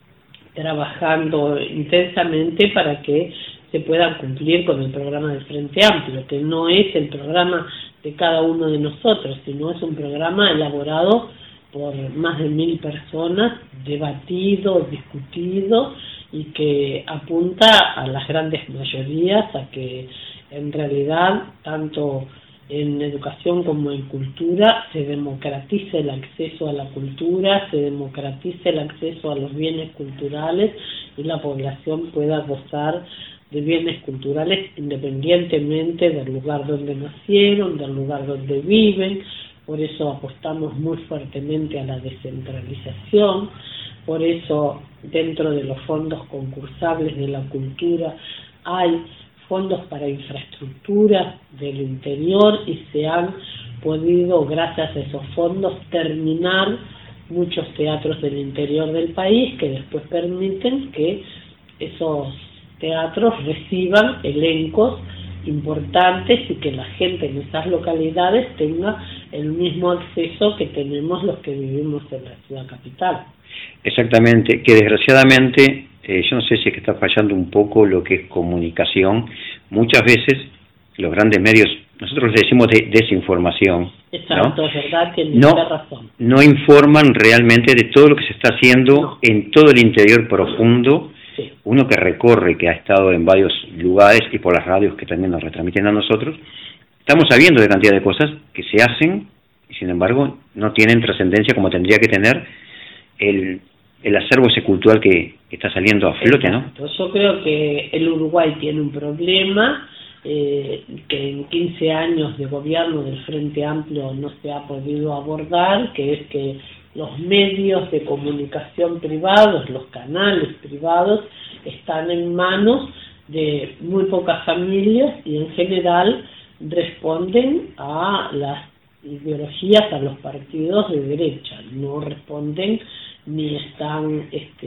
trabajando intensamente para que se puedan cumplir con el programa del Frente Amplio, que no es el programa de cada uno de nosotros, sino es un programa elaborado por más de 1.000 personas, debatido, discutido, y que apunta a las grandes mayorías a que en realidad tanto en educación como en cultura se democratice el acceso a la cultura, se democratice el acceso a los bienes culturales y la población pueda gozar de bienes culturales independientemente del lugar donde nacieron, del lugar donde viven. Por eso apostamos muy fuertemente a la descentralización, por eso dentro de los fondos concursables de la cultura hay fondos para infraestructura del interior, y se han podido, gracias a esos fondos, terminar muchos teatros del interior del país, que después permiten que esos teatros reciban elencos importantes y que la gente en esas localidades tenga el mismo acceso que tenemos los que vivimos en la ciudad capital. Exactamente, que desgraciadamente, yo no sé si es que está fallando un poco lo que es comunicación. Muchas veces los grandes medios, nosotros les decimos desinformación, exacto, ¿no? Es verdad, tiene razón. No informan realmente de todo lo que se está haciendo en todo el interior profundo. Sí. Uno que recorre, que ha estado en varios lugares y por las radios que también nos retransmiten a nosotros, estamos sabiendo de cantidad de cosas que se hacen y sin embargo no tienen trascendencia como tendría que tener el acervo ese cultural que está saliendo a flote, ¿no? Yo creo que el Uruguay tiene un problema que en 15 años de gobierno del Frente Amplio no se ha podido abordar, que es que los medios de comunicación privados, los canales privados, están en manos de muy pocas familias y en general responden a las ideologías, a los partidos de derecha, no responden ni están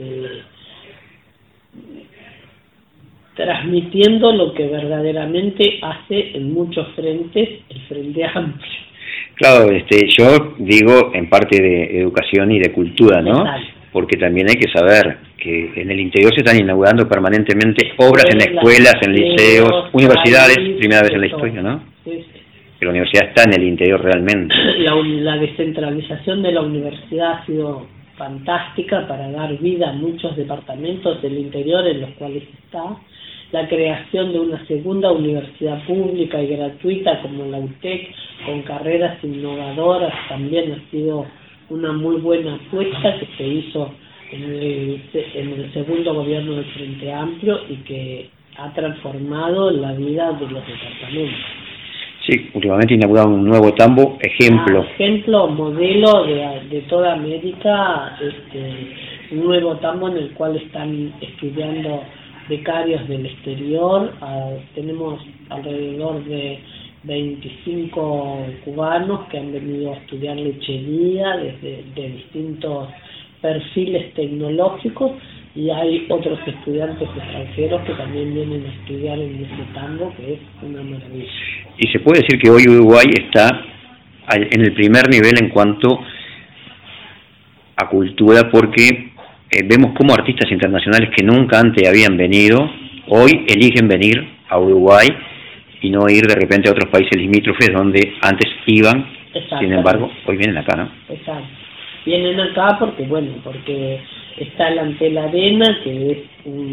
transmitiendo lo que verdaderamente hace en muchos frentes el Frente Amplio. Claro, yo digo en parte de educación y de cultura, ¿no? Exacto. Porque también hay que saber que en el interior se están inaugurando permanentemente obras en escuelas, en liceos, universidades, primera vez en la historia, ¿no? Sí. Que la universidad está en el interior realmente. La descentralización de la universidad ha sido fantástica para dar vida a muchos departamentos del interior en los cuales está. La creación de una segunda universidad pública y gratuita como la UTEC, con carreras innovadoras, también ha sido una muy buena apuesta que se hizo en el segundo gobierno del Frente Amplio y que ha transformado la vida de los departamentos. Sí, últimamente inauguraron un nuevo tambo, ejemplo, modelo de toda América, un nuevo tambo en el cual están estudiando becarios del exterior. Tenemos alrededor de 25 cubanos que han venido a estudiar lechería de distintos perfiles tecnológicos, y hay otros estudiantes extranjeros que también vienen a estudiar en ese tambo, que es una maravilla. Y se puede decir que hoy Uruguay está en el primer nivel en cuanto a cultura, porque vemos como artistas internacionales que nunca antes habían venido, hoy eligen venir a Uruguay y no ir de repente a otros países limítrofes donde antes iban. Sin embargo, hoy vienen acá, ¿no? Exacto. Vienen acá porque está el Antel Arena, que es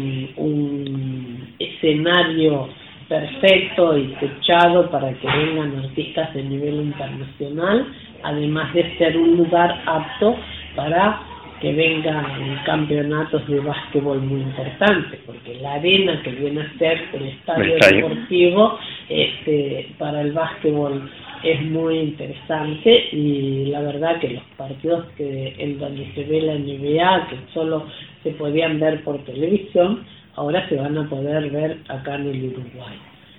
un escenario perfecto y techado para que vengan artistas de nivel internacional, además de ser un lugar apto para que vengan campeonatos de básquetbol muy importantes, porque la arena, que viene a ser el estadio deportivo, para el básquetbol es muy interesante, y la verdad que los partidos en donde se ve la NBA, que solo se podían ver por televisión, ahora se van a poder ver acá en el Uruguay.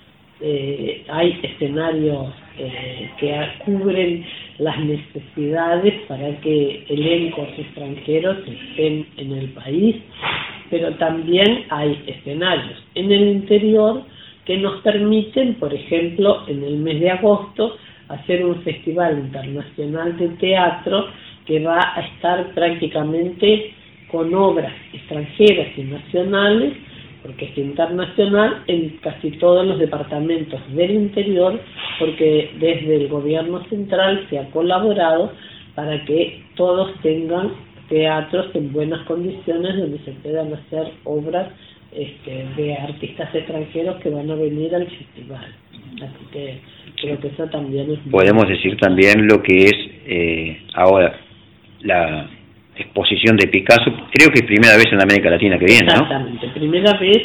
Hay escenarios que cubren las necesidades para que elencos extranjeros estén en el país, pero también hay escenarios en el interior que nos permiten, por ejemplo, en el mes de agosto, hacer un festival internacional de teatro que va a estar prácticamente con obras extranjeras y nacionales, porque es internacional, en casi todos los departamentos del interior, porque desde el gobierno central se ha colaborado para que todos tengan teatros en buenas condiciones donde se puedan hacer obras de artistas extranjeros que van a venir al festival. Así que creo que eso también es... Podemos decir también lo que es ahora la exposición de Picasso, creo que es primera vez en América Latina que viene, ¿no? Exactamente, primera vez,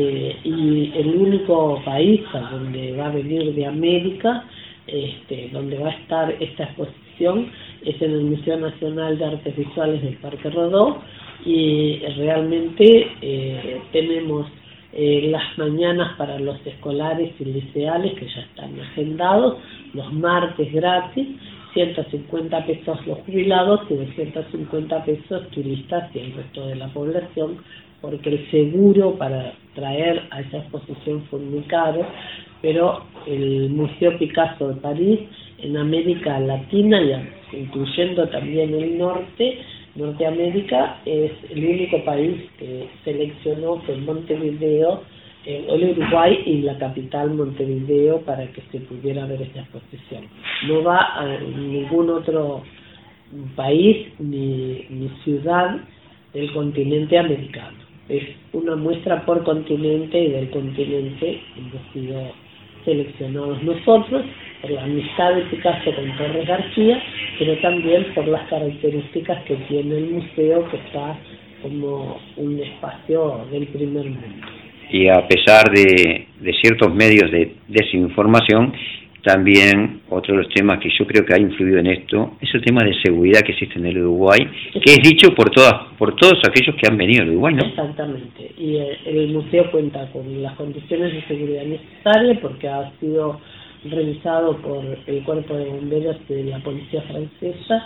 y el único país a donde va a venir de América, donde va a estar esta exposición, es en el Museo Nacional de Artes Visuales del Parque Rodó, y realmente tenemos las mañanas para los escolares y liceales, que ya están agendados, los martes gratis, 150 pesos los jubilados y 250 pesos turistas y el resto de la población, porque el seguro para traer a esa exposición fue muy caro, pero el Museo Picasso de París, en América Latina, y incluyendo también el Norteamérica, es el único país que seleccionó que Montevideo, el Uruguay y la capital Montevideo, para que se pudiera ver esta exposición. No va a ningún otro país ni ciudad del continente americano. Es una muestra por continente, y del continente hemos sido seleccionados nosotros por la amistad de Picasso con Torres García, pero también por las características que tiene el museo, que está como un espacio del primer mundo. Y a pesar de ciertos medios de desinformación, también otro de los temas que yo creo que ha influido en esto es el tema de seguridad que existe en el Uruguay, que es dicho por todos aquellos que han venido al Uruguay, ¿no? Exactamente, y el museo cuenta con las condiciones de seguridad necesarias, porque ha sido revisado por el cuerpo de bomberos de la policía francesa,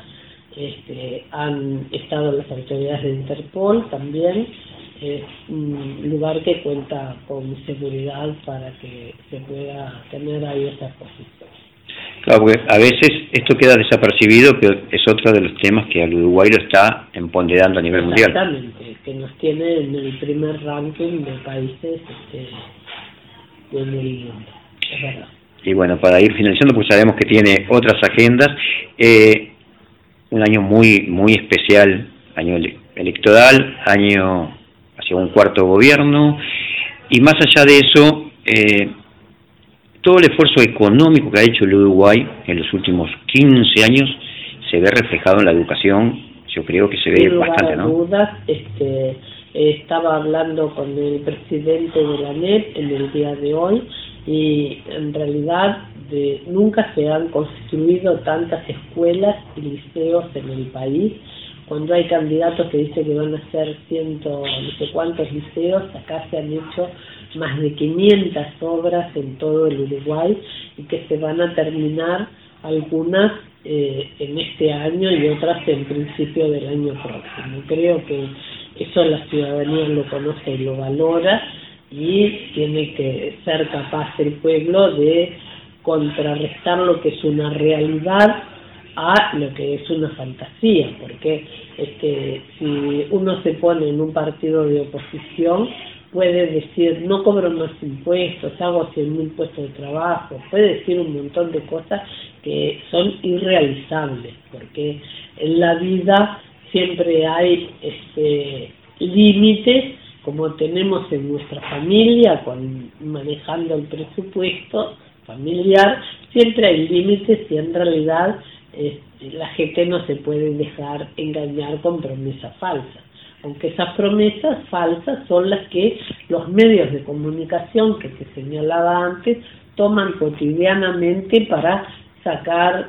han estado las autoridades de Interpol también. Es un lugar que cuenta con seguridad para que se pueda tener ahí esa exposición. Claro, porque a veces esto queda desapercibido, pero es otro de los temas que al Uruguay lo está empoderando a nivel mundial. Exactamente. que nos tiene en el primer ranking de países en el mundo, es verdad. Y bueno, para ir finalizando, pues sabemos que tiene otras agendas, un año muy especial, año electoral, año hacia un cuarto gobierno, y más allá de eso, todo el esfuerzo económico que ha hecho el Uruguay en los últimos 15 años se ve reflejado en la educación. Yo creo que se ve bastante, ¿no? Dudas, estaba hablando con el presidente de la ANEP en el día de hoy, y en realidad nunca se han construido tantas escuelas y liceos en el país. Cuando hay candidatos que dicen que van a hacer no sé cuántos liceos, acá se han hecho más de 500 obras en todo el Uruguay, y que se van a terminar algunas en este año y otras en principio del año próximo. Creo que eso la ciudadanía lo conoce y lo valora, y tiene que ser capaz el pueblo de contrarrestar lo que es una realidad a lo que es una fantasía, porque si uno se pone en un partido de oposición, puede decir no cobro más impuestos, hago 100.000 puestos de trabajo, puede decir un montón de cosas que son irrealizables, porque en la vida siempre hay límites, como tenemos en nuestra familia, manejando el presupuesto familiar, siempre hay límites, y en realidad la gente no se puede dejar engañar con promesas falsas, aunque esas promesas falsas son las que los medios de comunicación que se señalaba antes toman cotidianamente para sacar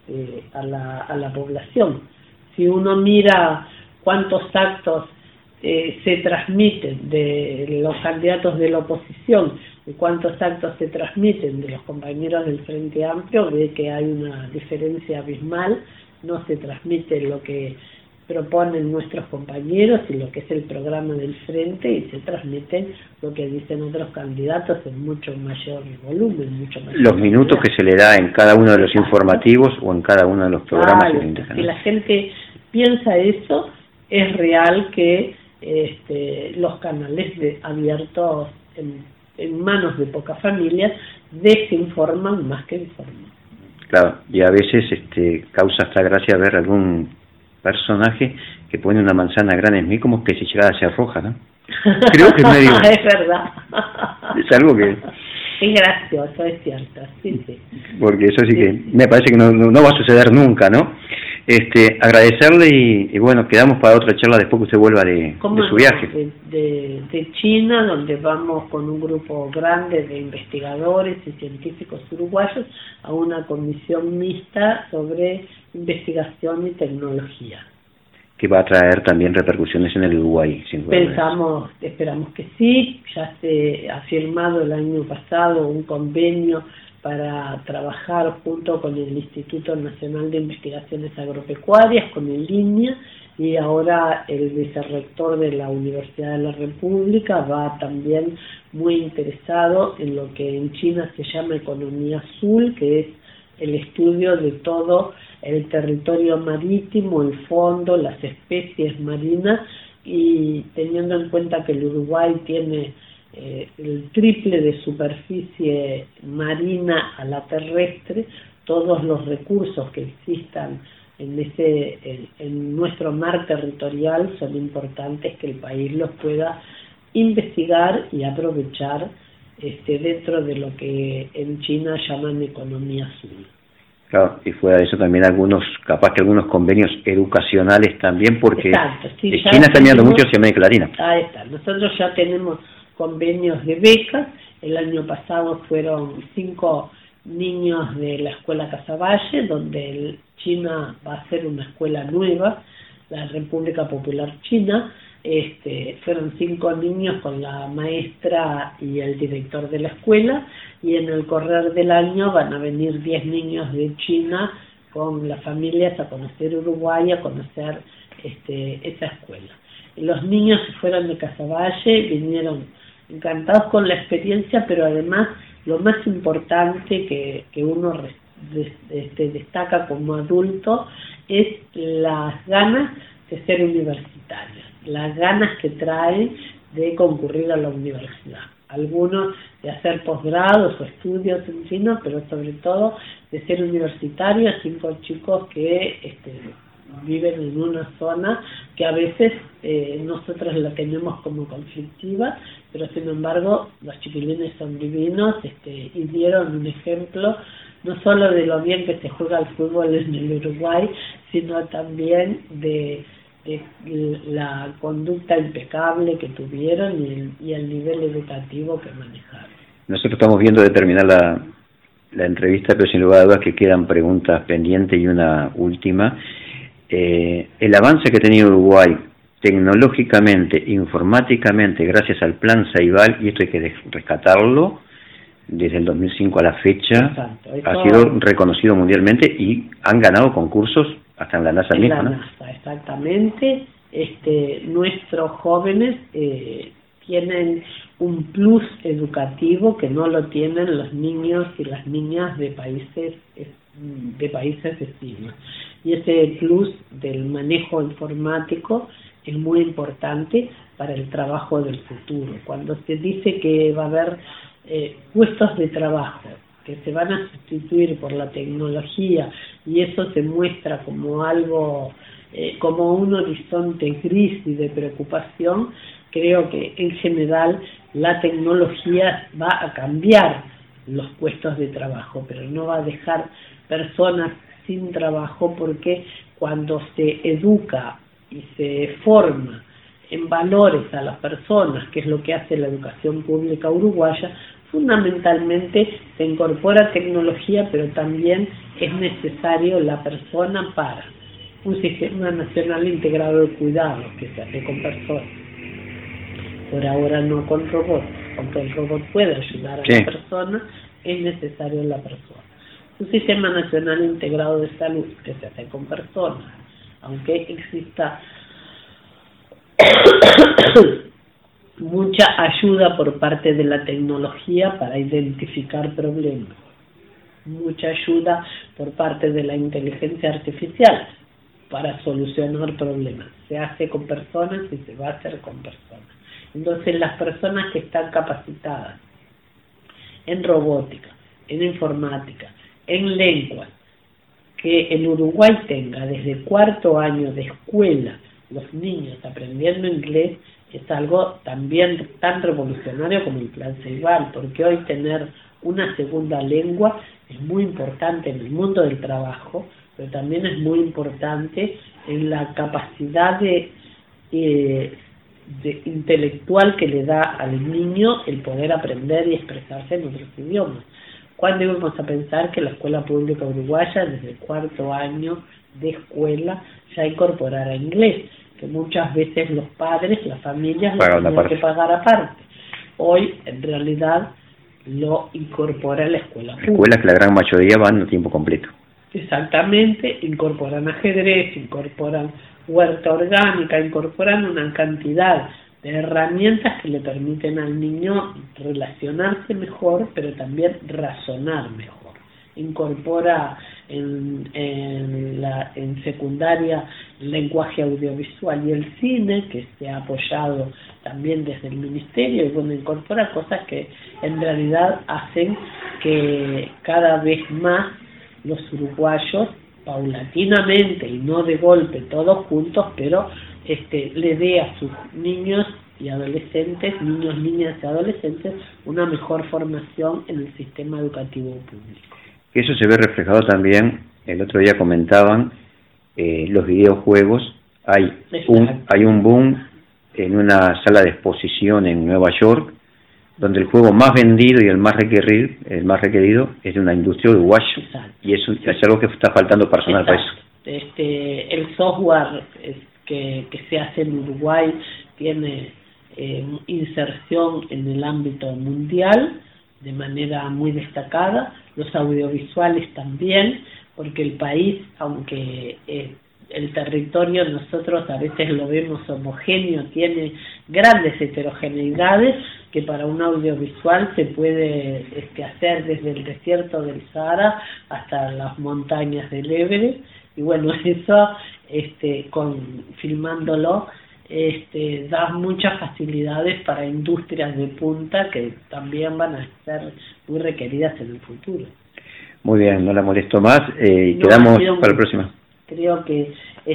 a la población. Si uno mira cuántos actos se transmiten de los candidatos de la oposición y cuántos actos se transmiten de los compañeros del Frente Amplio, ve que hay una diferencia abismal. No se transmite lo que proponen nuestros compañeros y lo que es el programa del Frente, y se transmiten lo que dicen otros candidatos en mucho mayor volumen, mucho mayor los minutos que se le da en cada uno de los informativos o en cada uno de los programas. Si la gente piensa eso, es real que los canales abiertos en manos de pocas familias desinforman más que informan. Claro, y a veces causa hasta gracia ver algún personaje que pone una manzana grande en mí como que si llegara a ser roja, ¿no? Creo que es medio... Es verdad. Es algo que... Es gracioso, es cierto, sí. Porque eso sí que me parece que no va a suceder nunca, ¿no? Agradecerle y bueno, quedamos para otra charla después que usted vuelva de su viaje. De China, donde vamos con un grupo grande de investigadores y científicos uruguayos a una comisión mixta sobre investigación y tecnología. Que va a traer también repercusiones en el Uruguay, sin duda. Esperamos que sí. Ya se ha firmado el año pasado un convenio para trabajar junto con el Instituto Nacional de Investigaciones Agropecuarias, con el INIA, y ahora el vicerrector de la Universidad de la República va también muy interesado en lo que en China se llama economía azul, que es el estudio de todo el territorio marítimo, el fondo, las especies marinas, y teniendo en cuenta que el Uruguay tiene el triple de superficie marina a la terrestre, todos los recursos que existan en nuestro mar territorial son importantes que el país los pueda investigar y aprovechar dentro de lo que en China llaman economía azul. Claro, y fuera de eso también capaz que algunos convenios educacionales también, porque sí, China está mirando mucho hacia América Latina. Ahí está, nosotros ya tenemos convenios de becas. El año pasado fueron 5 niños de la escuela Casaballe, donde China va a ser una escuela nueva, la República Popular China. Fueron 5 niños con la maestra y el director de la escuela, y en el correr del año van a venir 10 niños de China con las familias a conocer Uruguay, a conocer esa escuela. Y los niños se fueron de Casaballe, vinieron encantados con la experiencia, pero además lo más importante que uno destaca como adulto es las ganas de ser universitarios. las ganas que traen de concurrir a la universidad. Algunos de hacer posgrados o estudios en chino, pero sobre todo de ser universitarios, 5 chicos que viven en una zona que a veces nosotros la tenemos como conflictiva, pero sin embargo los chiquilines son divinos y dieron un ejemplo no solo de lo bien que se juega el fútbol en el Uruguay, sino también de la conducta impecable que tuvieron y el nivel educativo que manejaron. Nosotros estamos viendo de terminar la entrevista, pero sin lugar a dudas que quedan preguntas pendientes y una última. El avance que ha tenido Uruguay tecnológicamente, informáticamente, gracias al Plan Ceibal, y esto hay que rescatarlo, desde el 2005 a la fecha, exacto, ha sido reconocido mundialmente y han ganado concursos hasta en la NASA misma, la ¿no? NASA, exactamente. Nuestros jóvenes tienen un plus educativo que no lo tienen los niños y las niñas de países vecinos. Y ese plus del manejo informático es muy importante para el trabajo del futuro. Cuando se dice que va a haber puestos de trabajo que se van a sustituir por la tecnología y eso se muestra como algo, como un horizonte gris y de preocupación, creo que en general la tecnología va a cambiar los puestos de trabajo, pero no va a dejar personas sin trabajo, porque cuando se educa y se forma en valores a las personas, que es lo que hace la educación pública uruguaya, fundamentalmente se incorpora tecnología, pero también es necesario la persona para un sistema nacional integrado de cuidados que se hace con personas. Por ahora no con robots, aunque el robot puede ayudar a la persona, es necesario la persona. Un sistema nacional integrado de salud que se hace con personas, aunque exista mucha ayuda por parte de la tecnología para identificar problemas, mucha ayuda por parte de la inteligencia artificial para solucionar problemas. Se hace con personas y se va a hacer con personas. Entonces las personas que están capacitadas en robótica, en informática, en lenguas, que el Uruguay tenga desde 4º año de escuela los niños aprendiendo inglés, es algo también tan revolucionario como el Plan Ceibal, porque hoy tener una segunda lengua es muy importante en el mundo del trabajo, pero también es muy importante en la capacidad de intelectual que le da al niño el poder aprender y expresarse en otros idiomas. ¿Cuándo íbamos a pensar que la escuela pública uruguaya desde el 4º año de escuela ya incorporara inglés? Que muchas veces los padres, las familias lo tenían que pagar aparte. Hoy, en realidad, lo incorpora la escuela pública. Escuelas que la gran mayoría van a tiempo completo. Exactamente, incorporan ajedrez, incorporan huerta orgánica, incorporan una cantidad de herramientas que le permiten al niño relacionarse mejor, pero también razonar mejor. Incorpora en secundaria el lenguaje audiovisual y el cine, que se ha apoyado también desde el ministerio, y bueno, incorpora cosas que en realidad hacen que cada vez más los uruguayos, paulatinamente y no de golpe, todos juntos, pero le dé a sus niños y adolescentes, niños, niñas y adolescentes, una mejor formación en el sistema educativo público. Eso se ve reflejado también, el otro día comentaban, los videojuegos. Hay un boom en una sala de exposición en Nueva York, donde el juego más vendido y el más requerido es de una industria uruguaya. Exacto. Y eso es algo que está faltando personal para eso. El software que se hace en Uruguay tiene inserción en el ámbito mundial de manera muy destacada, los audiovisuales también, porque el país, aunque el territorio nosotros a veces lo vemos homogéneo, tiene grandes heterogeneidades que para un audiovisual se puede hacer desde el desierto del Sahara hasta las montañas del Everest, y bueno, eso filmándolo da muchas facilidades para industrias de punta que también van a ser muy requeridas en el futuro. Muy bien, no la molesto más y quedamos para la próxima. Creo que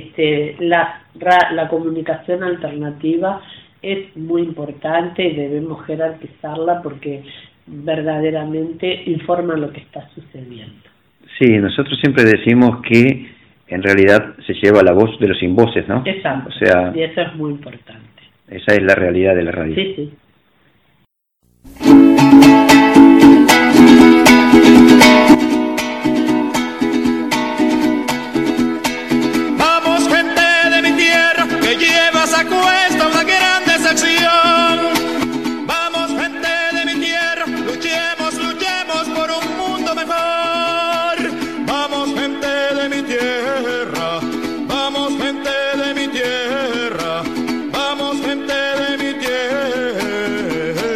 la comunicación alternativa es muy importante y debemos jerarquizarla porque verdaderamente informa lo que está sucediendo. Sí, nosotros siempre decimos que en realidad se lleva la voz de los sin voces, ¿no? Exacto, o sea, y eso es muy importante. Esa es la realidad de la radio. Sí, sí. Vamos, gente de mi tierra, que llevas a cuesta una gran decepción. Vamos, gente de mi tierra, luchemos, luchemos por un mundo mejor. Vamos, gente de mi tierra, vamos, gente de mi tierra, vamos, gente de mi tierra.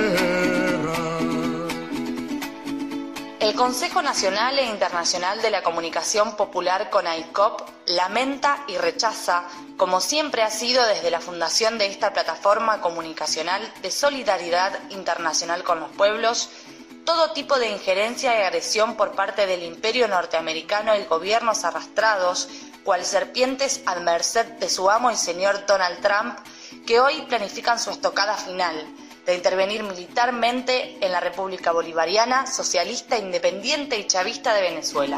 El Consejo Nacional e Internacional de la Comunicación Popular CONAICOP lamenta y rechaza, como siempre ha sido desde la fundación de esta plataforma comunicacional de solidaridad internacional con los pueblos, todo tipo de injerencia y agresión por parte del imperio norteamericano y gobiernos arrastrados, cual serpientes a merced de su amo y señor Donald Trump, que hoy planifican su estocada final, de intervenir militarmente en la República Bolivariana, Socialista, Independiente y Chavista de Venezuela.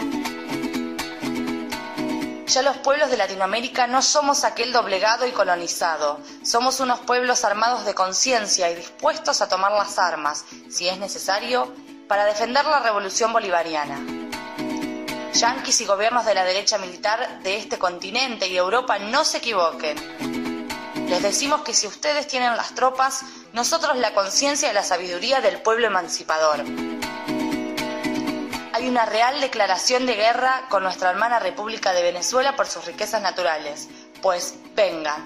Ya los pueblos de Latinoamérica no somos aquel doblegado y colonizado, somos unos pueblos armados de conciencia y dispuestos a tomar las armas, si es necesario, para defender la revolución bolivariana. Yanquis y gobiernos de la derecha militar de este continente y Europa no se equivoquen. Les decimos que si ustedes tienen las tropas, nosotros la conciencia y la sabiduría del pueblo emancipador. Hay una real declaración de guerra con nuestra hermana República de Venezuela por sus riquezas naturales. Pues vengan.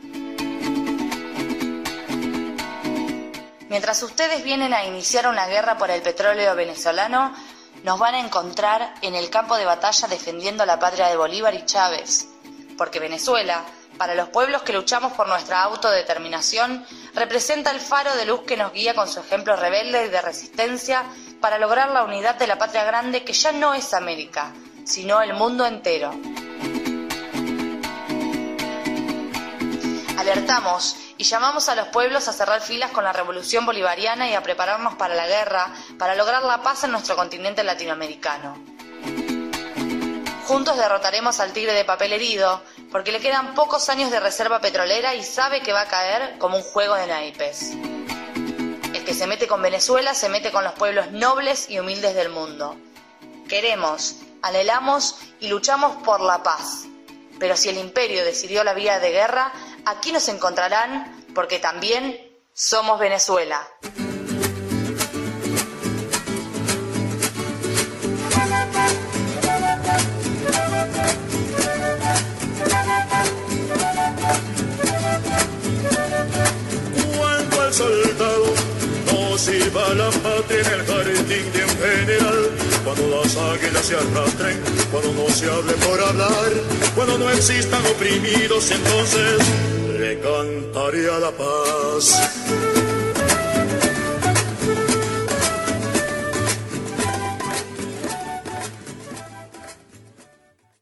Mientras ustedes vienen a iniciar una guerra por el petróleo venezolano, nos van a encontrar en el campo de batalla defendiendo la patria de Bolívar y Chávez. Porque Venezuela, para los pueblos que luchamos por nuestra autodeterminación, representa el faro de luz que nos guía con su ejemplo rebelde y de resistencia para lograr la unidad de la patria grande que ya no es América, sino el mundo entero. Alertamos y llamamos a los pueblos a cerrar filas con la revolución bolivariana y a prepararnos para la guerra, para lograr la paz en nuestro continente latinoamericano. Juntos derrotaremos al tigre de papel herido, porque le quedan pocos años de reserva petrolera y sabe que va a caer como un juego de naipes. El que se mete con Venezuela se mete con los pueblos nobles y humildes del mundo. Queremos, anhelamos y luchamos por la paz. Pero si el imperio decidió la vía de guerra, aquí nos encontrarán porque también somos Venezuela. Cuando al soldado no sirva la patria en el jardín de un general, cuando las águilas se arrastren, cuando no se hable por hablar, cuando no existan oprimidos, entonces le cantaré a la paz.